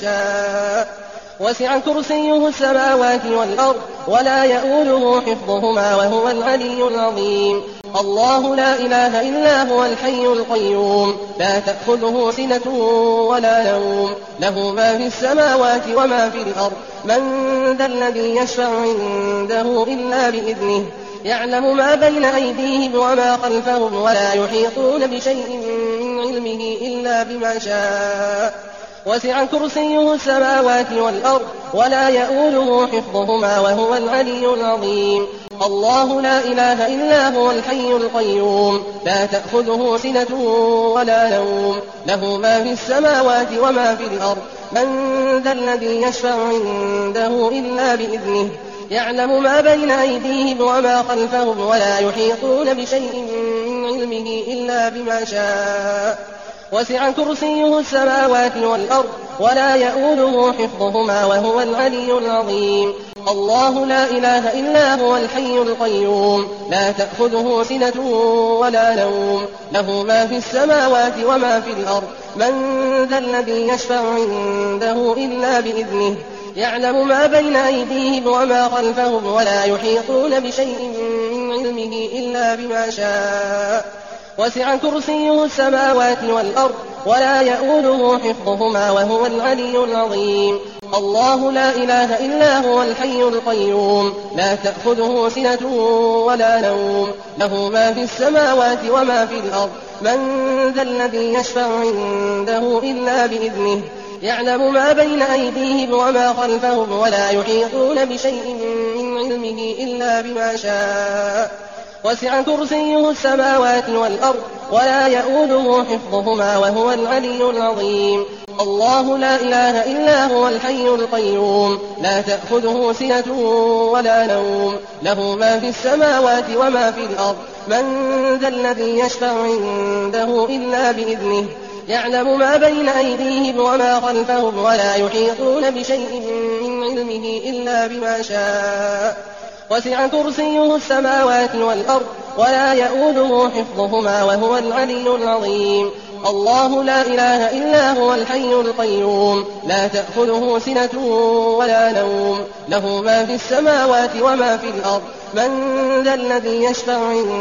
شاء وسع كرسيه السماوات والأرض ولا يؤوده حفظهما وهو العلي العظيم الله لا إله إلا هو الحي القيوم لا تأخذه سنة ولا نوم له ما في السماوات وما في الأرض من ذا الذي يشفع عنده إلا بإذنه يعلم ما بين أيديهم وما خلفهم ولا يحيطون بشيء من علمه إلا بما شاء وسع كرسيه السماوات والأرض ولا يؤوده حفظهما وهو العلي العظيم الله لا إله إلا هو الحي القيوم لا تأخذه سنة ولا نوم له ما في السماوات وما في الأرض من ذا الذي يشفع عنده إلا بإذنه يعلم ما بين أيديهم وما خلفهم ولا يحيطون بشيء من علمه إلا بما شاء وسع كرسيه السماوات والأرض ولا يؤوده حفظهما وهو العلي العظيم الله لا إله إلا هو الحي القيوم لا تأخذه سنة ولا نوم له ما في السماوات وما في الأرض من ذا الذي يشفع عنده إلا بإذنه يعلم ما بين أيديهم وما خلفهم ولا يحيطون بشيء من علمه إلا بما شاء وسع كرسيه السماوات والأرض ولا يؤوده حفظهما وهو العلي العظيم الله لا إله إلا هو الحي القيوم لا تأخذه سنة ولا نوم له ما في السماوات وما في الأرض من ذا الذي يشفع عنده إلا بإذنه يعلم ما بين أيديهم وما خلفهم ولا يحيطون بشيء من علمه إلا بما شاء وسع كرسيه السماوات والأرض ولا يئوده حفظهما وهو العلي العظيم. الله لا إله إلا هو الحي القيوم لا تأخذه سنة ولا نوم له ما في السماوات وما في الأرض من ذا الذي يشفع عنده إلا بإذنه يعلم ما بين أيديهم وما خلفهم ولا يحيطون بشيء من علمه إلا بما شاء وسع كرسيه السماوات والأرض ولا يئوده حفظهما وهو العلي العظيم. الله لا إله إلا هو الحي القيوم لا تأخذه سنة ولا نوم له ما في السماوات وما في الأرض من ذا الذي يشفع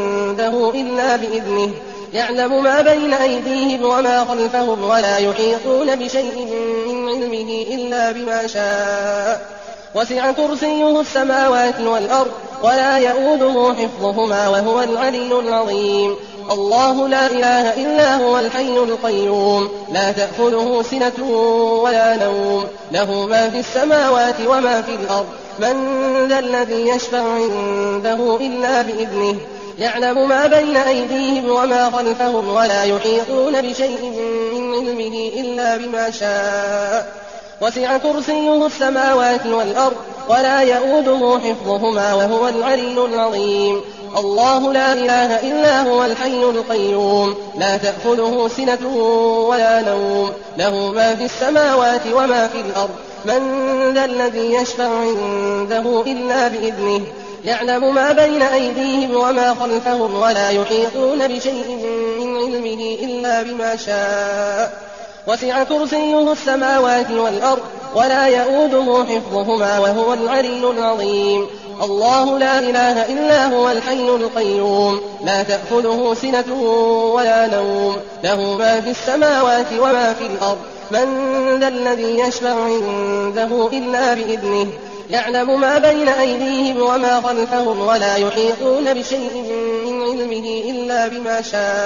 عنده إلا بإذنه يعلم ما بين أيديهم وما خلفهم ولا يحيطون بشيء من علمه إلا بما شاء وسع كرسيه السماوات والأرض ولا يئوده حفظهما وهو العلي العظيم. الله لا إله إلا هو الحي القيوم لا تأخذه سنة ولا نوم له ما في السماوات وما في الأرض من ذا الذي يشفع عنده إلا بإذنه يعلم ما بين أيديهم وما خلفهم ولا يحيطون بشيء من علمه إلا بما شاء وسع كرسيه السماوات والأرض ولا يئوده حفظهما وهو العلي العظيم. الله لا إله إلا هو الحي القيوم لا تأخذه سنة ولا نوم له ما في السماوات وما في الأرض من ذا الذي يشفع عنده إلا بإذنه يعلم ما بين أيديهم وما خلفهم ولا يحيطون بشيء من علمه إلا بما شاء وسع كرسيه السماوات والأرض ولا يئوده حفظهما وهو العلي العظيم. الله لا إله إلا هو الحي القيوم لا تأخذه سنة ولا نوم له ما في السماوات وما في الأرض من ذا الذي يشفع عنده إلا بإذنه يعلم ما بين أيديهم وما خلفهم ولا يحيطون بشيء من علمه إلا بما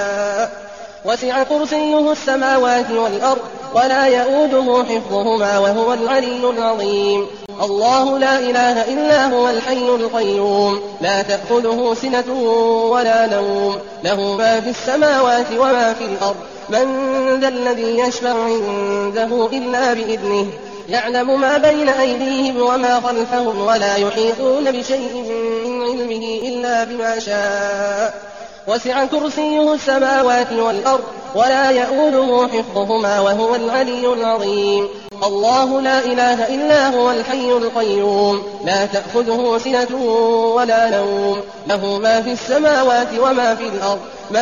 شاء وسع كرسيه السماوات والأرض ولا يئوده حفظهما وهو العلي العظيم. الله لا إله إلا هو الحي القيوم لا تأخذه سنة ولا نوم له ما في السماوات وما في الأرض من ذا الذي يشفع عنده إلا بإذنه يعلم ما بين أيديهم وما خلفهم ولا يحيطون بشيء من علمه إلا بما شاء وسع كرسيه السماوات والأرض ولا يئوده حفظهما وهو العلي العظيم. الله لا إله إلا هو الحي القيوم لا تأخذه سنة ولا نوم له ما في السماوات وما في الأرض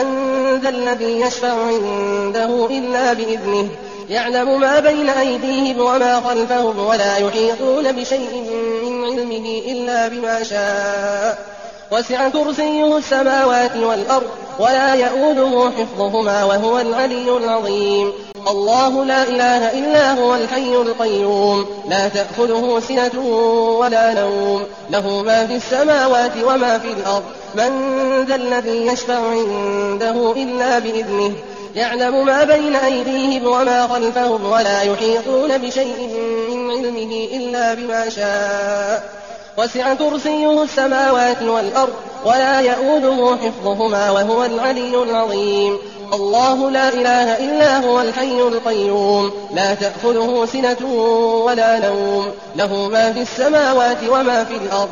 من ذا الذي يشفع عنده إلا بإذنه يعلم ما بين أيديهم وما خلفهم ولا يحيطون بشيء من علمه إلا بما شاء وسع كرسيه السماوات والأرض ولا يئوده حفظهما وهو العلي العظيم. الله لا إله إلا هو الحي القيوم لا تأخذه سنة ولا نوم له ما في السماوات وما في الأرض من ذا الذي يشفع عنده إلا بإذنه يعلم ما بين أيديهم وما خلفهم ولا يحيطون بشيء من علمه إلا بما شاء وسع كرسيه السماوات والأرض ولا يئوده حفظهما وهو العلي العظيم. الله لا إله إلا هو الحي القيوم لا تأخذه سنة ولا نوم له ما في السماوات وما في الأرض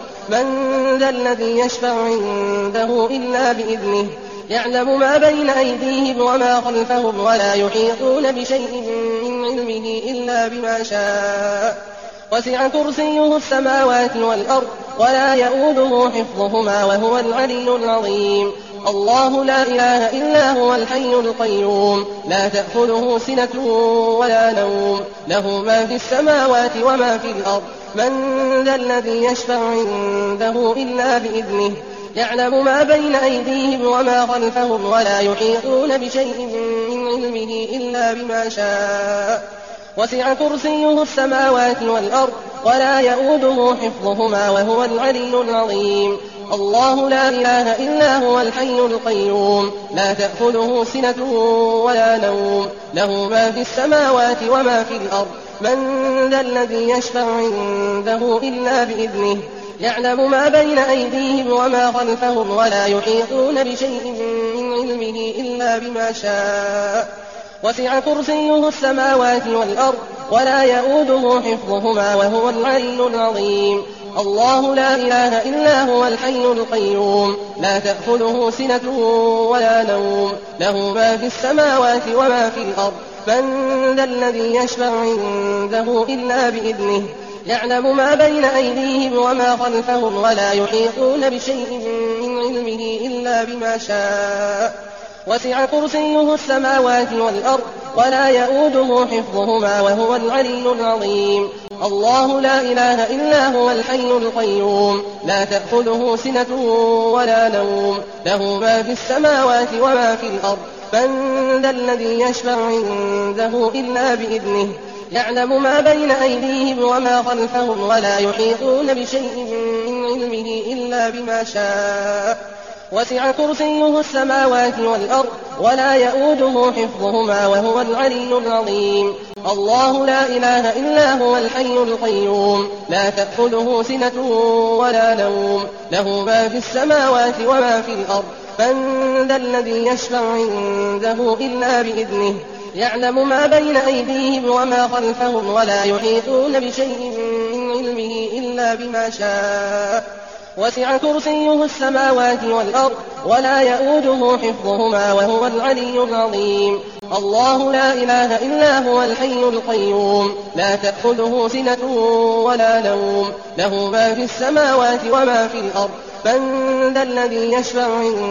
من ذا الذي يشفع عنده إلا بإذنه يعلم ما بين أيديهم وما خلفهم ولا يحيطون بشيء من علمه إلا بما شاء وسع كرسيه السماوات والأرض ولا يئوده حفظهما وهو العلي العظيم. الله لا إله إلا هو الحي القيوم لا تأخذه سنة ولا نوم له ما في السماوات وما في الأرض من ذا الذي يشفع عنده إلا بإذنه يعلم ما بين أيديهم وما خلفهم ولا يحيطون بشيء من علمه إلا بما شاء وسع كرسيه السماوات والأرض ولا يئوده حفظهما وهو العلي العظيم. الله لا إله إلا هو الحي القيوم لا تأخذه سنة ولا نوم له ما في السماوات وما في الأرض من ذا الذي يشفع عنده إلا بإذنه يعلم ما بين أيديهم وما خلفهم ولا يحيطون بشيء من علمه إلا بما شاء وسع كرسيه السماوات والأرض ولا يئوده حفظهما وهو العلي العظيم الله لا إله إلا هو الحي القيوم لا تأخذه سنة ولا نوم له ما في السماوات وما في الأرض من ذا الذي يشفع عنده إلا بإذنه يعلم ما بين أيديهم وما خلفهم ولا يحيطون بشيء من علمه إلا بما شاء وسع كرسيه السماوات والأرض ولا يئوده حفظهما وهو العلي العظيم الله لا إله إلا هو الحي القيوم لا تأخذه سنة ولا نوم له ما في السماوات وما في الأرض من ذا الذي يشفع عنده إلا بإذنه يعلم ما بين أيديهم وما خلفهم ولا يحيطون بشيء من علمه إلا بما شاء وسع كرسيه السماوات والأرض ولا يئوده حفظهما وهو العلي العظيم الله لا إله إلا هو الحي القيوم لا تأخذه سنة ولا نوم له ما في السماوات وما في الأرض من ذا الذي يشفع عنده إلا بإذنه يعلم ما بين أيديهم وما خلفهم ولا يحيطون بشيء من علمه إلا بما شاء وسع كرسيه السماوات والأرض ولا يئوده حفظهما وهو العلي العظيم الله لا إله إلا هو الحي القيوم لا تأخذه سنة ولا نوم له ما في السماوات وما في الأرض من ذا الذي يشفع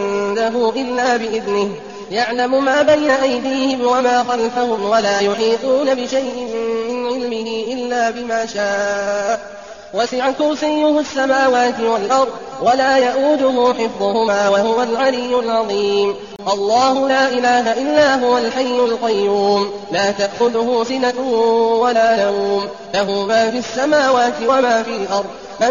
عنده إلا بإذنه يعلم ما بين أيديهم وما خلفهم ولا يحيطون بشيء من علمه إلا بما شاء وسع كرسيه السماوات والأرض ولا يئوده حفظهما وهو العلي العظيم الله لا إله إلا هو الحي القيوم لا تأخذه سنة ولا نوم له ما في السماوات وما في الأرض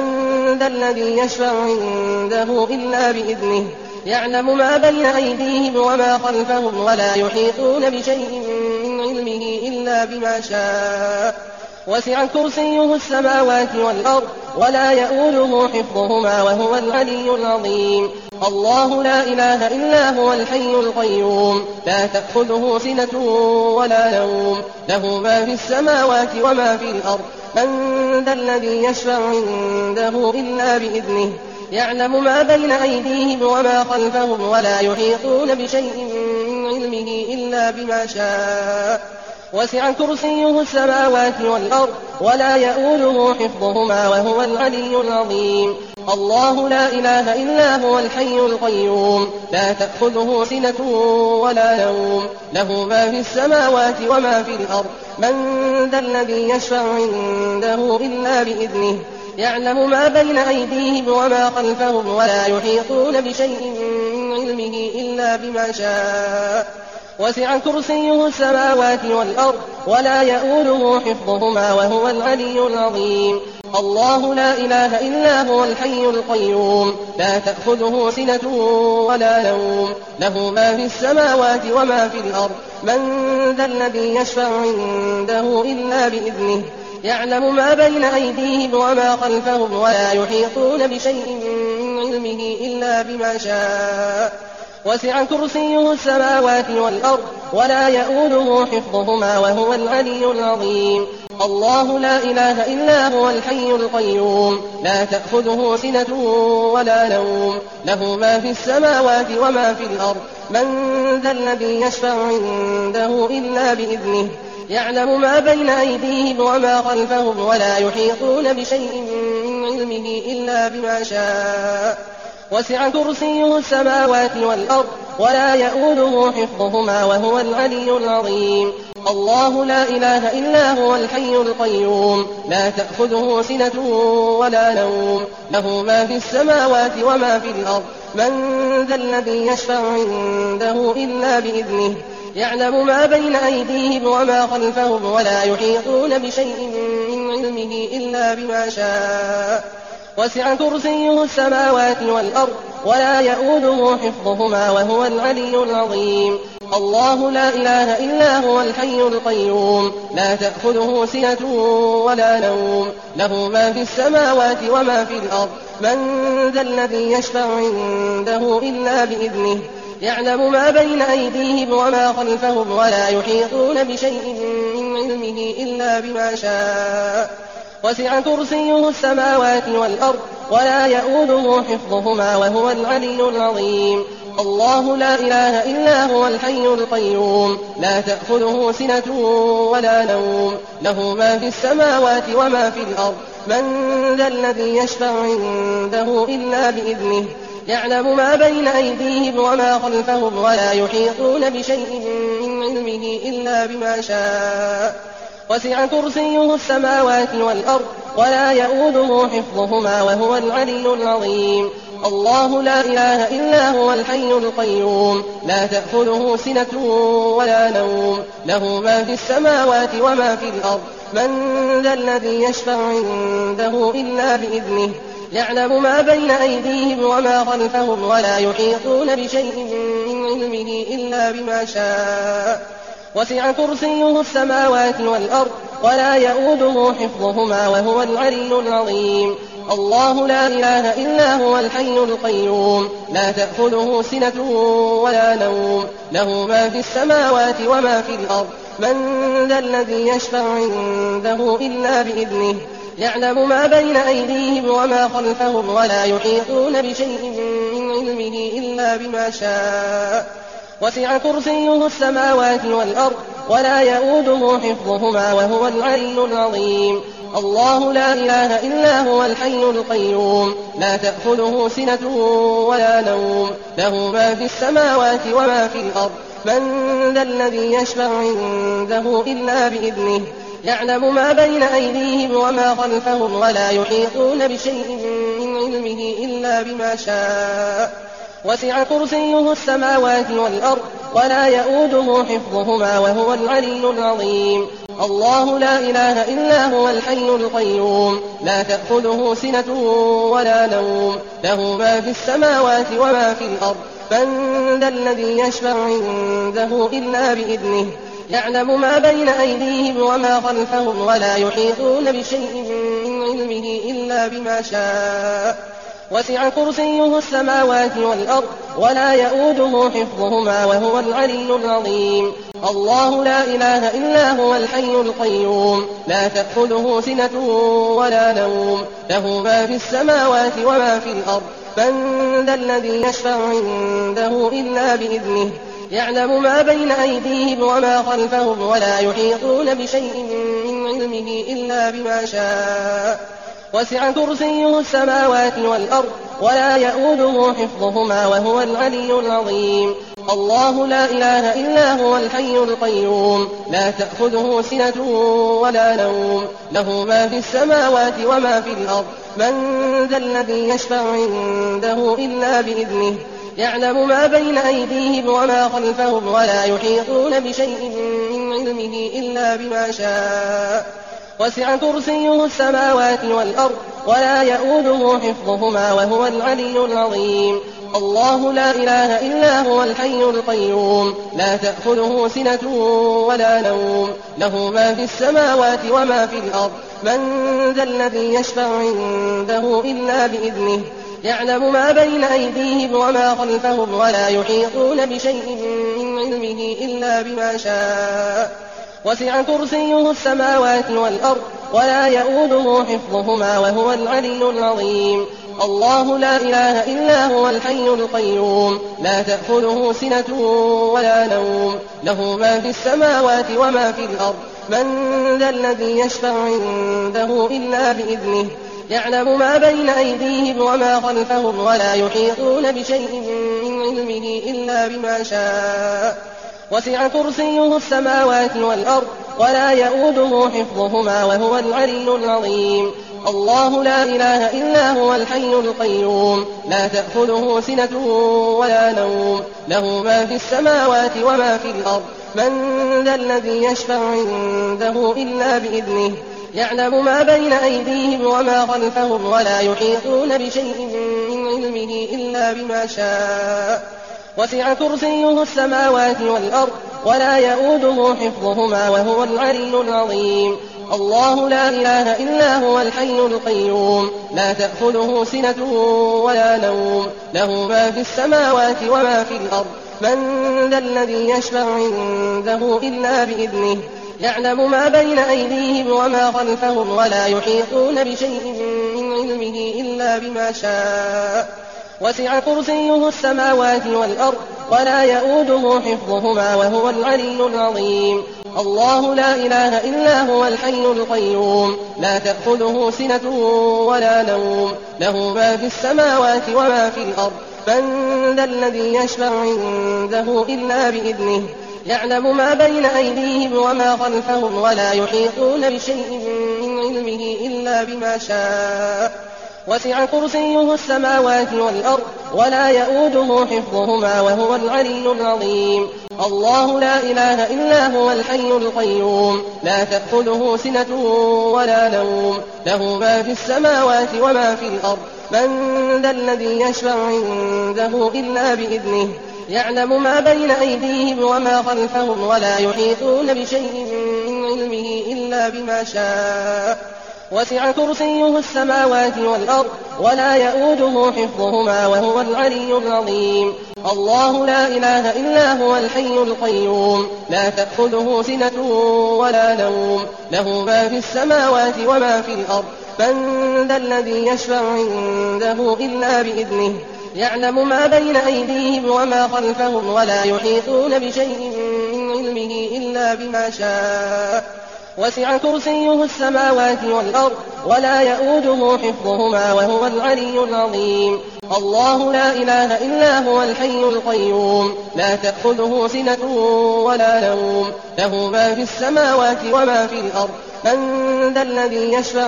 من ذا الذي يشفع عنده إلا بإذنه يعلم ما بين أيديهم وما خلفهم ولا يحيطون بشيء من علمه إلا بما شاء وسع كرسيه السماوات والأرض ولا يئوده حفظهما وهو العلي العظيم الله لا إله إلا هو الحي القيوم لا تأخذه سنة ولا نوم له ما في السماوات وما في الأرض من ذا الذي يشفع عنده إلا بإذنه يعلم ما بين أيديهم وما خلفهم ولا يحيطون بشيء من علمه إلا بما شاء وسع كرسيه السماوات والأرض ولا يئوده حفظهما وهو العلي العظيم الله لا إله إلا هو الحي القيوم لا تأخذه سنة ولا نوم له ما في السماوات وما في الأرض من ذا الذي يشفع عنده إلا بإذنه يعلم ما بين أيديهم وما خلفهم ولا يحيطون بشيء من علمه إلا بما شاء وسع كرسيه السماوات والأرض ولا يئوده حفظهما وهو العلي العظيم الله لا إله إلا هو الحي القيوم لا تأخذه سنة ولا نوم له ما في السماوات وما في الأرض من ذا الذي يشفع عنده إلا بإذنه يعلم ما بين أيديهم وما خلفهم ولا يحيطون بشيء من علمه إلا بما شاء وسع كرسيه السماوات والأرض ولا يئوده حفظهما وهو العلي العظيم الله لا إله إلا هو الحي القيوم لا تأخذه سنة ولا نوم له ما في السماوات وما في الأرض من ذا الذي يشفع عنده إلا بإذنه يعلم ما بين أيديهم وما خلفهم ولا يحيطون بشيء من علمه إلا بما شاء وسع كرسيه السماوات والأرض ولا يئوده حفظهما وهو العلي العظيم الله لا إله إلا هو الحي القيوم لا تأخذه سنة ولا نوم له ما في السماوات وما في الأرض من ذا الذي يشفع عنده إلا بإذنه يعلم ما بين أيديهم وما خلفهم ولا يحيطون بشيء من علمه إلا بما شاء وسع كرسيه السماوات والأرض ولا يئوده حفظهما وهو العلي العظيم الله لا إله إلا هو الحي القيوم لا تأخذه سنة ولا نوم له ما في السماوات وما في الأرض من ذا الذي يشفع عنده إلا بإذنه يعلم ما بين أيديهم وما خلفهم ولا يحيطون بشيء من علمه إلا بما شاء وسع كرسيه السماوات والأرض ولا يئوده حفظهما وهو العلي العظيم الله لا إله إلا هو الحي القيوم لا تأخذه سنة ولا نوم له ما في السماوات وما في الأرض من ذا الذي يشفع عنده إلا بإذنه يعلم ما بين أيديهم وما خلفهم ولا يحيطون بشيء من علمه إلا بما شاء وسع كرسيه السماوات والأرض ولا يئوده حفظهما وهو العلي العظيم الله لا إله إلا هو الحي القيوم لا تأخذه سنة ولا نوم له ما في السماوات وما في الأرض من ذا الذي يشفع عنده إلا بإذنه يعلم ما بين أيديهم وما خلفهم ولا يحيطون بشيء من علمه إلا بما شاء وسع كرسيه السماوات والأرض ولا يئوده حفظهما وهو العلي العظيم الله لا إله إلا هو الحي القيوم لا تأخذه سنة ولا نوم له ما في السماوات وما في الأرض من ذا الذي يشفع عنده إلا بإذنه يعلم ما بين أيديهم وما خلفهم ولا يحيطون بشيء من علمه إلا بما شاء وسع كرسيه السماوات والأرض ولا يئوده حفظهما وهو العلي العظيم الله لا إله إلا هو الحي القيوم لا تأخذه سنة ولا نوم له ما في السماوات وما في الأرض من ذا الذي يشفع عنده إلا بإذنه يعلم ما بين أيديهم وما خلفهم ولا يحيطون بشيء من علمه إلا بما شاء وسع كرسيه السماوات والأرض ولا يئوده حفظهما وهو العلي العظيم الله لا إله إلا هو الحي القيوم لا تأخذه سنة ولا نوم له ما في السماوات وما في الأرض من ذا الذي يشفع عنده إلا بإذنه يعلم ما بين أيديهم وما خلفهم ولا يحيطون بشيء من علمه إلا بما شاء وسع كرسيه السماوات والأرض ولا يئوده حفظهما وهو العلي العظيم الله لا إله إلا هو الحي القيوم لا تأخذه سنة ولا نوم له ما في السماوات وما في الأرض من ذا الذي يشفع عنده إلا بإذنه يعلم ما بين أيديهم وما خلفهم ولا يحيطون بشيء من علمه إلا بما شاء وسع كرسيه السماوات والأرض ولا يئوده حفظهما وهو العلي العظيم الله لا إله إلا هو الحي القيوم لا تأخذه سنة ولا نوم له ما في السماوات وما في الأرض من ذا الذي يشفع عنده إلا بإذنه يعلم ما بين أيديهم وما خلفهم ولا يحيطون بشيء من علمه إلا بما شاء وسع كرسيه السماوات والأرض ولا يئوده حفظهما وهو العلي العظيم الله لا إله إلا هو الحي القيوم لا تأخذه سنة ولا نوم له ما في السماوات وما في الأرض من ذا الذي يشفع عنده إلا بإذنه يعلم ما بين أيديهم وما خلفهم ولا يحيطون بشيء من علمه إلا بما شاء وسع كرسيه السماوات والأرض ولا يئوده حفظهما وهو العلي العظيم الله لا إله إلا هو الحي القيوم لا تأخذه سنة ولا نوم له ما في السماوات وما في الأرض من ذا الذي يشفع عنده إلا بإذنه يعلم ما بين أيديهم وما خلفهم ولا يحيطون بشيء من علمه إلا بما شاء وسع كرسيه السماوات والأرض ولا يئوده حفظهما وهو العلي العظيم الله لا إله إلا هو الحي القيوم لا تأخذه سنة ولا نوم له ما في السماوات وما في الأرض من ذا الذي يشفع عنده إلا بإذنه يعلم ما بين أيديهم وما خلفهم ولا يحيطون بشيء من علمه إلا بما شاء وسع كرسيه السماوات والأرض ولا يئوده حفظهما وهو العلي العظيم الله لا إله إلا هو الحي القيوم لا تأخذه سنة ولا نوم له ما في السماوات وما في الأرض من ذا الذي يشفع عنده إلا بإذنه يعلم ما بين أيديهم وما خلفهم ولا يحيطون بشيء من علمه إلا بما شاء وسع كرسيه السماوات والأرض ولا يئوده حفظهما وهو العلي العظيم الله لا إله إلا هو الحي القيوم لا تأخذه سنة ولا نوم له ما في السماوات وما في الأرض من ذا الذي يشفع عنده إلا بإذنه يعلم ما بين أيديهم وما خلفهم ولا يحيطون بشيء من علمه إلا بما شاء وسع كرسيه السماوات والأرض ولا يئوده حفظهما وهو العلي العظيم الله لا إله إلا هو الحي القيوم لا تأخذه سنة ولا نوم له ما في السماوات وما في الأرض من ذا الذي يشفع عنده إلا بإذنه يعلم ما بين أيديهم وما خلفهم ولا يحيطون بشيء من علمه إلا بما شاء وسع كرسيه السماوات والأرض ولا يئوده حفظهما وهو العلي العظيم الله لا إله إلا هو الحي القيوم لا تأخذه سنة ولا نوم له ما في السماوات وما في الأرض من ذا الذي يشفع عنده إلا بإذنه يعلم ما بين أيديهم وما خلفهم ولا يحيطون بشيء من علمه إلا بما شاء وسع كرسيه السماوات والأرض ولا يئوده حفظهما وهو العلي العظيم الله لا إله إلا هو الحي القيوم لا تأخذه سنة ولا نوم له ما في السماوات وما في الأرض من ذا الذي يشفع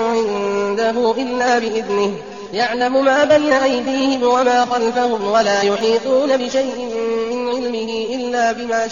عنده إلا بإذنه يعلم ما بين أيديهم وما خلفهم ولا يحيطون بشيء من علمه إلا بما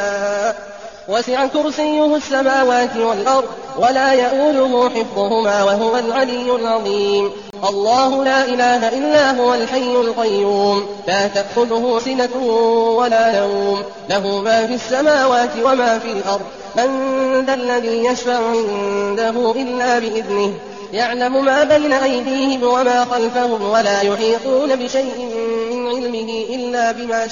شاء وسع كرسيه السماوات والأرض ولا يئوده حفظهما وهو العلي العظيم الله لا إله إلا هو الحي القيوم لا تأخذه سنة ولا نوم له ما في السماوات وما في الأرض من ذا الذي يشفع عنده إلا بإذنه يعلم ما بين أيديهم وما خلفهم ولا يحيطون بشيء من علمه إلا بما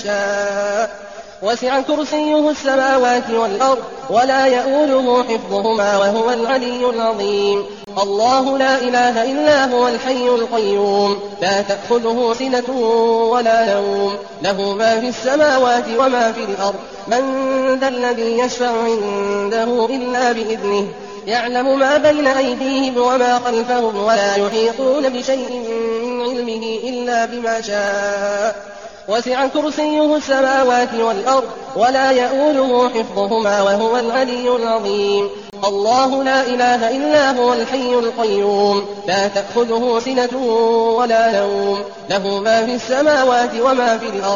شاء وسع كرسيه السماوات والأرض ولا يئوده حفظهما وهو العلي العظيم الله لا إله إلا هو الحي القيوم لا تأخذه سنة ولا نوم له ما في السماوات وما في الأرض من ذا الذي يشفع عنده إلا بإذنه يعلم ما بين أيديهم وما خلفهم ولا يحيطون بشيء من علمه إلا بما شاء وسع كرسيه السماوات والأرض ولا يئوده حفظهما وهو العلي العظيم الله لا إله إلا هو الحي القيوم لا تأخذه سنة ولا نوم له ما في السماوات وما في الأرض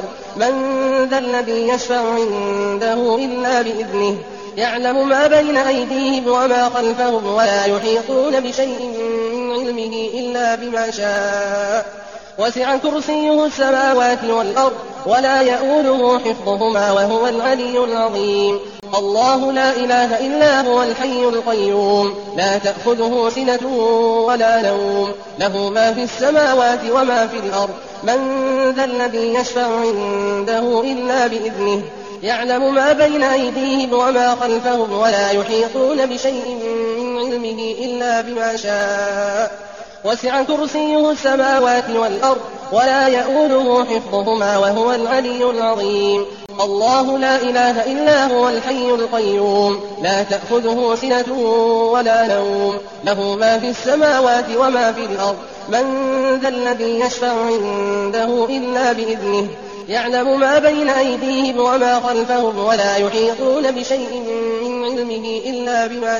من ذا الذي يشفع عنده إلا بإذنه يعلم ما بين أيديهم وما خلفهم ولا يحيطون بشيء من علمه إلا بما شاء وسع كرسيه السماوات والأرض ولا يئوده حفظهما وهو العلي العظيم الله لا إله إلا هو الحي القيوم لا تأخذه سنة ولا نوم له ما في السماوات وما في الأرض من ذا الذي يشفع عنده إلا بإذنه يعلم ما بين أيديهم وما خلفهم ولا يحيطون بشيء من علمه إلا بما شاء وسع كرسيه السماوات والأرض ولا يئوده حفظهما وهو العلي العظيم الله لا إله إلا هو الحي القيوم لا تأخذه سنة ولا نوم له ما في السماوات وما في الأرض من ذا الذي يشفع عنده إلا بإذنه يعلم ما بين أيديهم وما خلفهم ولا يحيطون بشيء من علمه إلا بما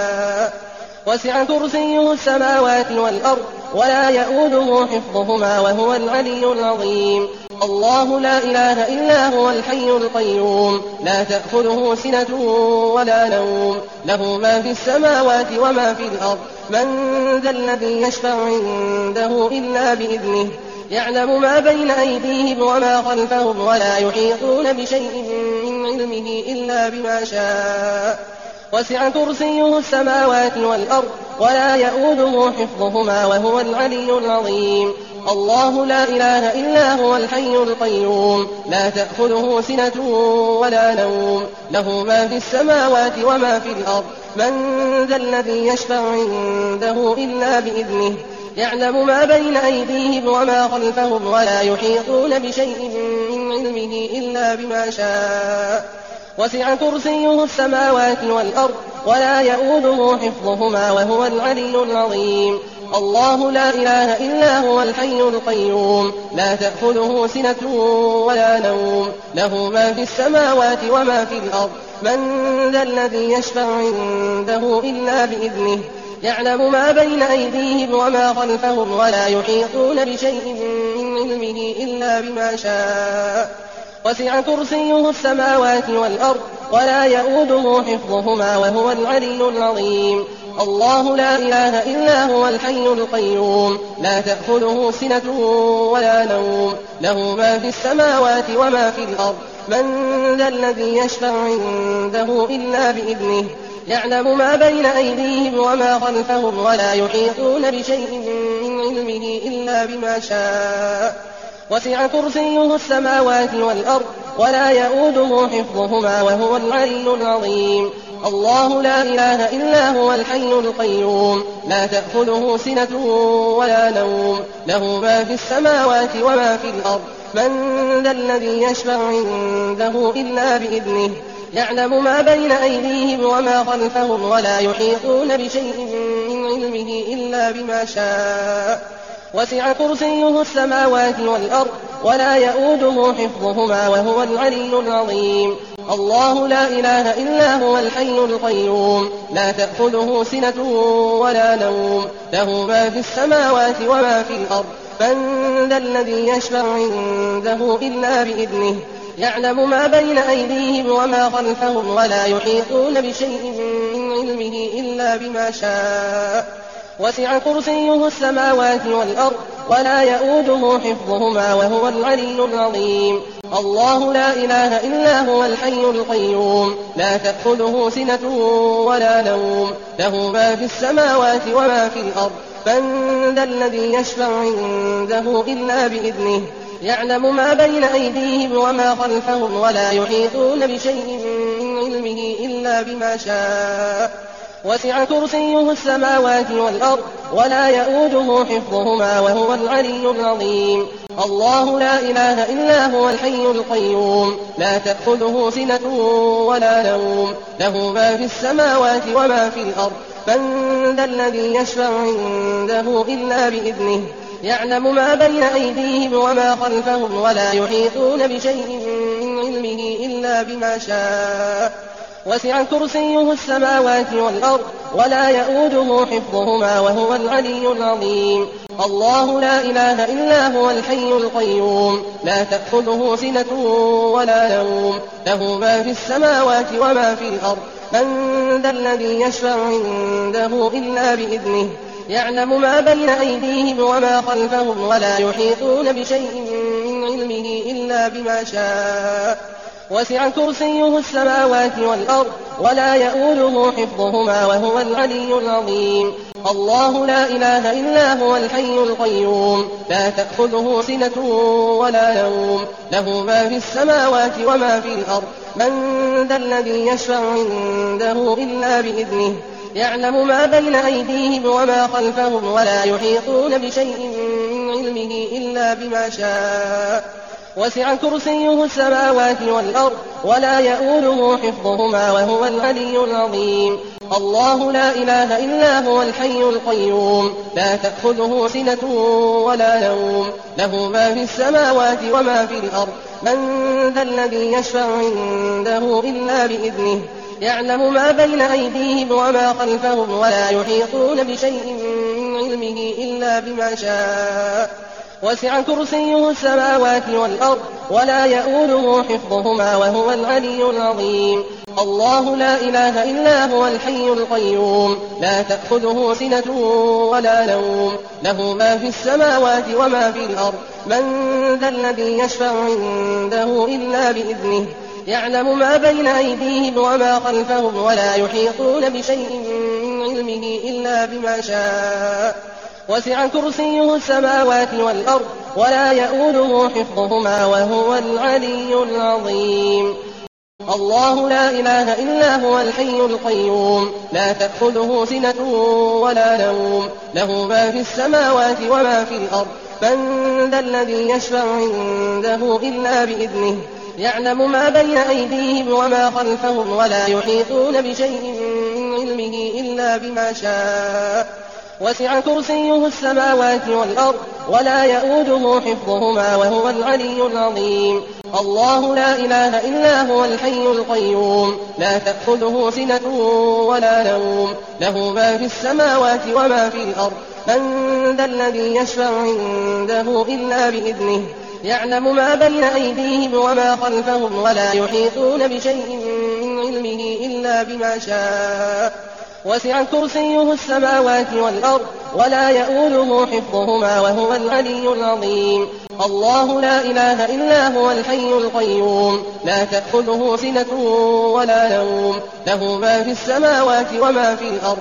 شاء وسع كرسيه السماوات والأرض ولا يئوده حفظهما وهو العلي العظيم الله لا إله إلا هو الحي القيوم لا تأخذه سنة ولا نوم له ما في السماوات وما في الأرض من ذا الذي يشفع عنده إلا بإذنه يعلم ما بين أيديهم وما خلفهم ولا يحيطون بشيء من علمه إلا بما شاء وسع كرسيه السماوات والأرض ولا يؤوده حفظهما وهو العلي العظيم الله لا إله إلا هو الحي القيوم لا تأخذه سنة ولا نوم له ما في السماوات وما في الأرض من ذا الذي يشفع عنده إلا بإذنه يعلم ما بين أيديهم وما خلفهم ولا يحيطون بشيء من علمه إلا بما شاء وسع كرسيه السماوات والأرض ولا يؤوده حفظهما وهو العلي العظيم الله لا إله إلا هو الحي القيوم لا تأخذه سنة ولا نوم له ما في السماوات وما في الأرض من ذا الذي يشفع عنده إلا بإذنه يعلم ما بين أيديهم وما خلفهم ولا يحيطون بشيء من علمه إلا بما شاء وسع كرسيه السماوات والأرض ولا يؤوده حفظهما وهو العلي العظيم الله لا إله إلا هو الحي القيوم لا تأخذه سنة ولا نوم له ما في السماوات وما في الأرض من ذا الذي يشفع عنده إلا بإذنه يعلم ما بين أيديهم وما خلفهم ولا يحيطون بشيء من علمه إلا بما شاء وسع كرسيه السماوات والأرض ولا يؤوده حفظهما وهو العلي العظيم الله لا إله إلا هو الحي القيوم لا تأخذه سنة ولا نوم له ما في السماوات وما في الأرض من ذا الذي يشفع عنده إلا بإذنه يعلم ما بين أيديهم وما خلفهم ولا يحيطون بشيء من علمه إلا بما شاء وسع كرسيه السماوات والأرض ولا يؤوده حفظهما وهو العلي العظيم الله لا إله إلا هو الحي القيوم لا تأخذه سنة ولا نوم له ما في السماوات وما في الأرض من ذا الذي يشفع عنده إلا بإذنه يعلم ما بين أيديهم وما خلفهم ولا يحيطون بشيء من علمه إلا بما شاء وسع كرسيه السماوات والأرض ولا يؤوده حفظهما وهو العلي العظيم الله لا إله إلا هو الحي القيوم لا تأخذه سنة ولا نوم له ما في السماوات وما في الأرض من ذا الذي يشفع عنده إلا بإذنه يعلم ما بين أيديهم وما خلفهم ولا يحيطون بشيء من علمه إلا بما شاء وسع كرسيه السماوات والأرض ولا يؤوده حفظهما وهو العلي العظيم الله لا إله إلا هو الحي القيوم لا تأخذه سنة ولا نوم له ما في السماوات وما في الأرض من ذا الذي يشفع عنده إلا بإذنه يعلم ما بين أيديهم وما خلفهم ولا يحيطون بشيء من علمه إلا بما شاء وسع كرسيه السماوات والأرض ولا يؤوده حفظهما وهو العلي العظيم الله لا إله إلا هو الحي القيوم لا تأخذه سنة ولا نوم له ما في السماوات وما في الأرض من ذا الذي يشفع عنده إلا بإذنه يعلم ما بين أيديهم وما خلفهم ولا يحيطون بشيء من علمه إلا بما شاء وسع كرسيه السماوات والأرض ولا يؤوده حفظهما وهو العلي العظيم الله لا إله إلا هو الحي القيوم لا تأخذه سنة ولا نوم له ما في السماوات وما في الأرض من ذا الذي يشفع عنده إلا بإذنه يعلم ما بين أيديهم وما خلفهم ولا يحيطون بشيء من علمه إلا بما شاء وسع كرسيه السماوات والأرض ولا يؤوده حفظهما وهو العلي العظيم الله لا إله إلا هو الحي القيوم لا تأخذه سنة ولا نوم له ما في السماوات وما في الأرض من ذا الذي يشفع عنده إلا بإذنه يعلم ما بين أيديهم وما خلفهم ولا يحيطون بشيء من علمه إلا بما شاء وسع كرسيه السماوات والأرض ولا يئوده حفظهما وهو العلي العظيم الله لا إله إلا هو الحي القيوم لا تأخذه سنة ولا نوم له ما في السماوات وما في الأرض من ذا الذي يشفع عنده إلا بإذنه يعلم ما بين أيديهم وما خلفهم ولا يحيطون بشيء من علمه إلا بما شاء وسع كرسيه السماوات والأرض ولا يئوده حفظهما وهو العلي العظيم الله لا إله إلا هو الحي القيوم لا تأخذه سنة ولا نوم له ما في السماوات وما في الأرض من ذا الذي يشفع عنده إلا بإذنه يعلم ما بين أيديهم وما خلفهم ولا يحيطون بشيء من علمه إلا بما شاء وسع كرسيه السماوات والأرض ولا يئوده حفظهما وهو العلي العظيم الله لا إله إلا هو الحي القيوم لا تأخذه سنة ولا نوم له ما في السماوات وما في الأرض من ذا الذي يشفع عنده إلا بإذنه يعلم ما بين أيديهم وما خلفهم ولا يحيطون بشيء من علمه إلا بما شاء وسع كرسيه السماوات والأرض ولا يئوده حفظهما وهو العلي العظيم الله لا إله إلا هو الحي القيوم لا تأخذه سنة ولا نوم له ما في السماوات وما في الأرض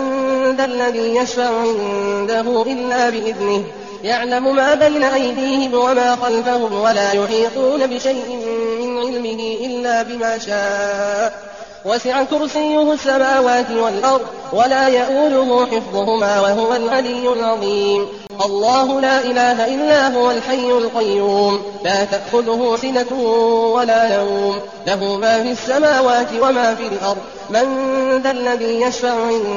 من ذا الذي يشفع عنده إلا بإذنه يعلم ما بين أيديهم وما خلفهم ولا يحيطون بشيء من علمه إلا بما شاء وسع كرسيه السماوات والأرض ولا يئوده حفظهما وهو العلي العظيم الله لا إله إلا هو الحي القيوم لا تأخذه سنة ولا نوم له ما في السماوات وما في الأرض من ذا الذي يشفع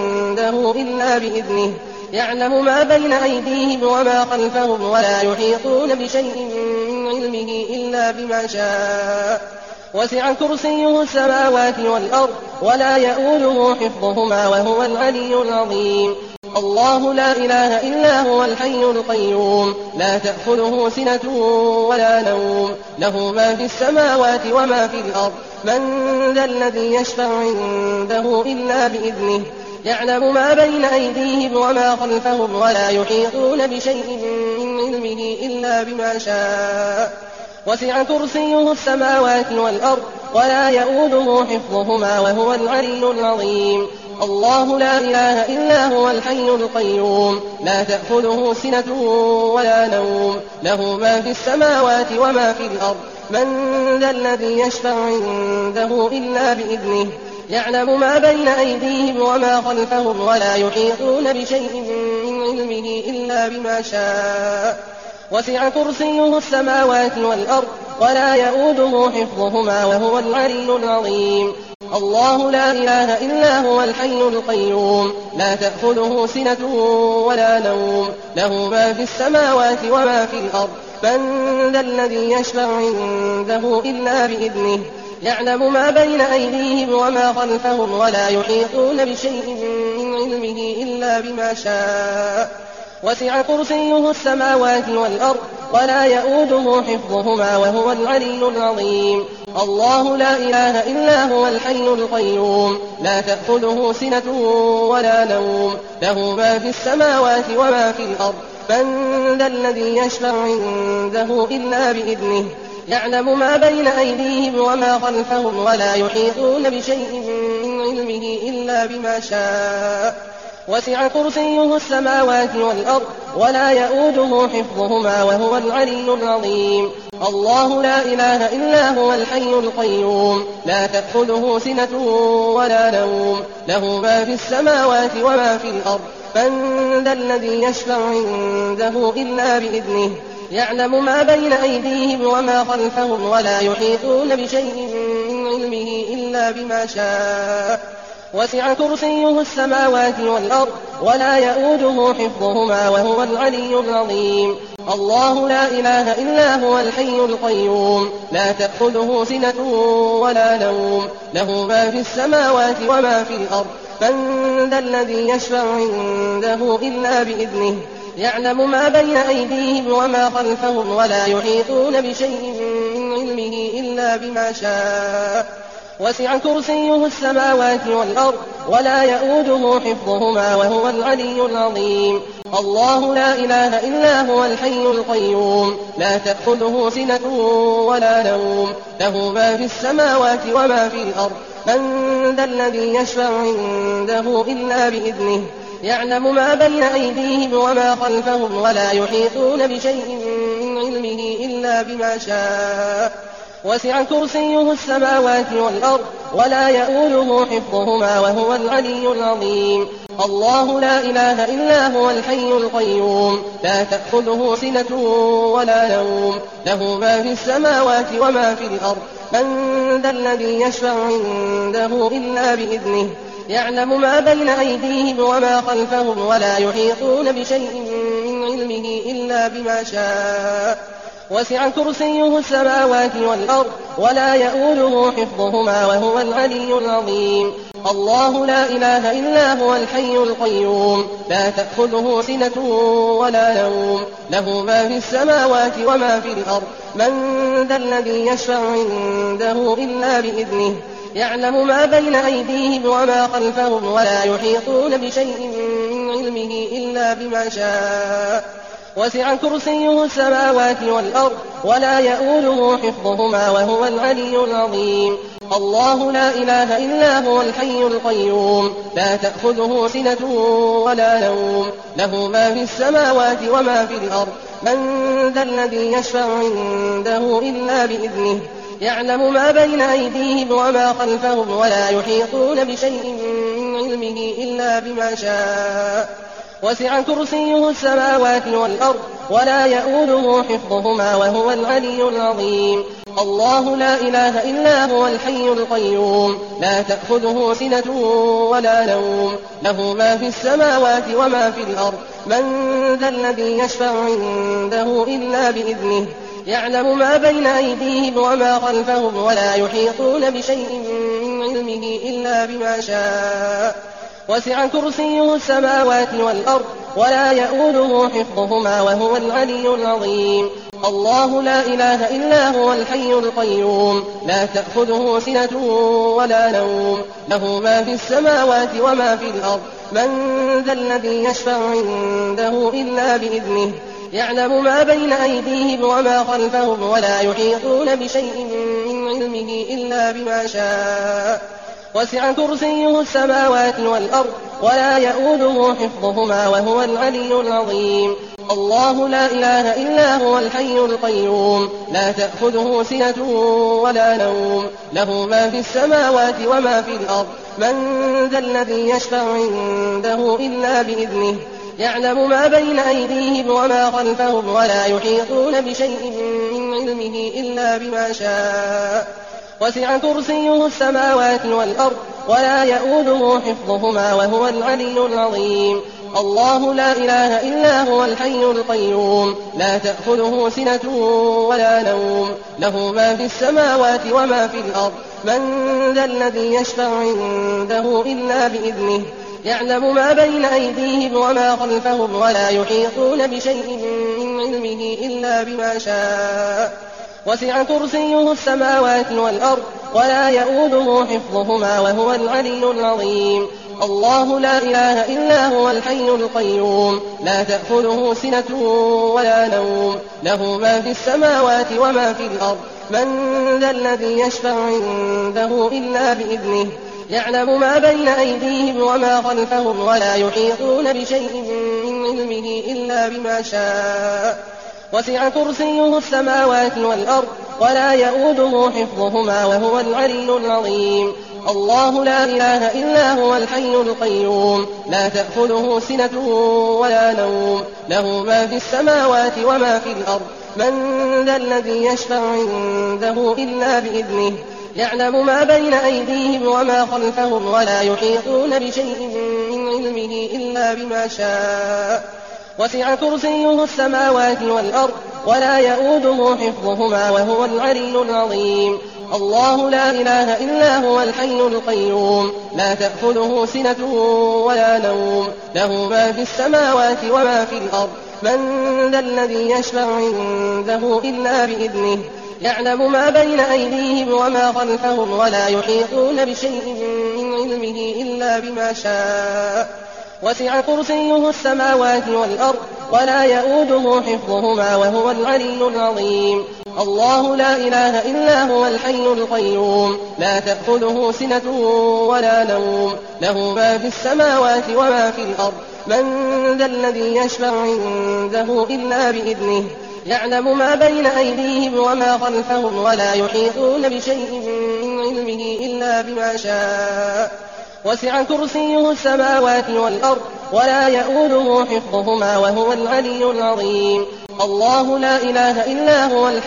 عنده إلا بإذنه يعلم ما بين أيديهم وما خلفهم ولا يحيطون بشيء من علمه إلا بما شاء وسع كرسيه السماوات والأرض ولا يئوده حفظهما وهو العلي العظيم الله لا إله إلا هو الحي القيوم لا تأخذه سنة ولا نوم له ما في السماوات وما في الأرض من ذا الذي يشفع عنده إلا بإذنه يعلم ما بين أيديهم وما خلفهم ولا يحيطون بشيء من علمه إلا بما شاء وسع كرسيه السماوات والأرض ولا يئوده حفظهما وهو العلي العظيم الله لا إله إلا هو الحي القيوم لا تأخذه سنة ولا نوم له ما في السماوات وما في الأرض من ذا الذي يشفع عنده إلا بإذنه يعلم ما بين أيديهم وما خلفهم ولا يحيطون بشيء من علمه إلا بما شاء وسع كرسيه السماوات والأرض ولا يئوده حفظهما وهو العلي العظيم الله لا إله إلا هو الحي القيوم لا تأخذه سنة ولا نوم له ما في السماوات وما في الأرض من ذا الذي يشفع عنده إلا بإذنه يعلم ما بين أيديهم وما خلفهم ولا يحيطون بشيء من علمه إلا بما شاء وسع كرسيه السماوات والأرض ولا يئوده حفظهما وهو العلي العظيم الله لا إله إلا هو الحي القيوم لا تأخذه سنة ولا نوم له ما في السماوات وما في الأرض من ذا الذي يشفع عنده إلا بإذنه يعلم ما بين أيديهم وما خلفهم ولا يحيطون بشيء من علمه إلا بما شاء وسع كرسيه السماوات والأرض ولا يئوده حفظهما وهو العلي العظيم الله لا إله إلا هو الحي القيوم لا تأخذه سنة ولا نوم له ما في السماوات وما في الأرض من ذا الذي يشفع عنده إلا بإذنه يعلم ما بين أيديهم وما خلفهم ولا يحيطون بشيء من علمه إلا بما شاء وسع كرسيه السماوات والأرض ولا يئوده حفظهما وهو العلي العظيم الله لا إله إلا هو الحي القيوم لا تأخذه سنة ولا نوم له ما في السماوات وما في الأرض من ذا الذي يشفع عنده إلا بإذنه يعلم ما بين أيديهم وما خلفهم ولا يحيطون بشيء من علمه إلا بما شاء وسع كرسيه السماوات والأرض ولا يئوده حفظهما وهو العلي العظيم الله لا إله إلا هو الحي القيوم لا تأخذه سنة ولا نوم له ما في السماوات وما في الأرض من ذا الذي يشفع عنده إلا بإذنه يعلم ما بين أيديهم وما خلفهم ولا يحيطون بشيء من علمه إلا بما شاء وسع كرسيه السماوات والأرض ولا يئوده حفظهما وهو العلي العظيم الله لا إله إلا هو الحي القيوم لا تأخذه سنة ولا نوم له ما في السماوات وما في الأرض من ذا الذي يشفع عنده إلا بإذنه يعلم ما بين أيديهم وما خلفهم ولا يحيطون بشيء من علمه إلا بما شاء وسع كرسيه السماوات والأرض ولا يئوده حفظهما وهو العلي العظيم الله لا إله إلا هو الحي القيوم لا تأخذه سنة ولا نوم له ما في السماوات وما في الأرض من ذا الذي يشفع عنده إلا بإذنه يعلم ما بين أيديهم وما خلفهم ولا يحيطون بشيء من علمه إلا بما شاء وسع كرسيه السماوات والأرض ولا يئوده حفظهما وهو العلي العظيم الله لا إله إلا هو الحي القيوم لا تأخذه سنة ولا نوم له ما في السماوات وما في الأرض من ذا الذي يشفع عنده إلا بإذنه يعلم ما بين أيديهم وما خلفهم ولا يحيطون بشيء من علمه إلا بما شاء وسع كرسيه السماوات والأرض ولا يئوده حفظهما وهو العلي العظيم الله لا إله إلا هو الحي القيوم لا تأخذه سنة ولا نوم له ما في السماوات وما في الأرض من ذا الذي يشفع عنده إلا بإذنه يعلم ما بين أيديهم وما خلفهم ولا يحيطون بشيء من علمه إلا بما شاء وسع كرسيه السماوات والأرض ولا يئوده حفظهما وهو العلي العظيم الله لا إله إلا هو الحي القيوم لا تأخذه سنة ولا نوم له ما في السماوات وما في الأرض من ذا الذي يشفع عنده إلا بإذنه يعلم ما بين أيديهم وما خلفهم ولا يحيطون بشيء من علمه إلا بما شاء وسع كرسيه السماوات والأرض ولا يئوده حفظهما وهو العلي العظيم الله لا إله إلا هو الحي القيوم لا تأخذه سنة ولا نوم له ما في السماوات وما في الأرض من ذا الذي يشفع عنده إلا بإذنه يعلم ما بين أيديهم وما خلفهم ولا يحيطون بشيء من علمه إلا بما شاء وسع كرسيه السماوات والأرض ولا يئوده حفظهما وهو العلي العظيم الله لا إله إلا هو الحي القيوم لا تأخذه سنة ولا نوم له ما في السماوات وما في الأرض من ذا الذي يشفع عنده إلا بإذنه يعلم ما بين أيديهم وما خلفهم ولا يحيطون بشيء من علمه إلا بما شاء وسع كرسيه السماوات والأرض ولا يئوده حفظهما وهو العلي العظيم الله لا إله إلا هو الحي القيوم لا تأخذه سنة ولا نوم له ما في السماوات وما في الأرض من ذا الذي يشفع عنده إلا بإذنه يعلم ما بين أيديهم وما خلفهم ولا يحيطون بشيء من علمه إلا بما شاء وسع كرسيه السماوات والأرض ولا يئوده حفظهما وهو العلي العظيم الله لا إله إلا هو الحي القيوم لا تأخذه سنة ولا نوم له ما في السماوات وما في الأرض من ذا الذي يشفع عنده إلا بإذنه يعلم ما بين أيديهم وما خلفهم ولا يحيطون بشيء من علمه إلا بما شاء وسع كرسيه السماوات والأرض ولا يئوده حفظهما وهو العلي العظيم الله لا إله إلا هو الحي القيوم لا تأخذه سنة ولا نوم له ما في السماوات وما في الأرض من ذا الذي يشفع عنده إلا بإذنه يعلم ما بين أيديهم وما خلفهم ولا يحيطون بشيء من علمه إلا بما شاء وسع كرسيه السماوات والأرض ولا يئوده حفظهما وهو العلي العظيم الله لا إله إلا هو الحي القيوم لا تأخذه سنة ولا نوم له ما في السماوات وما في الأرض من ذا الذي يشفع عنده إلا بإذنه يعلم ما بين أيديهم وما خلفهم ولا يحيطون بشيء من علمه إلا بما شاء وسع كرسيه السماوات والأرض ولا يئوده حفظهما وهو العلي العظيم الله لا إله إلا هو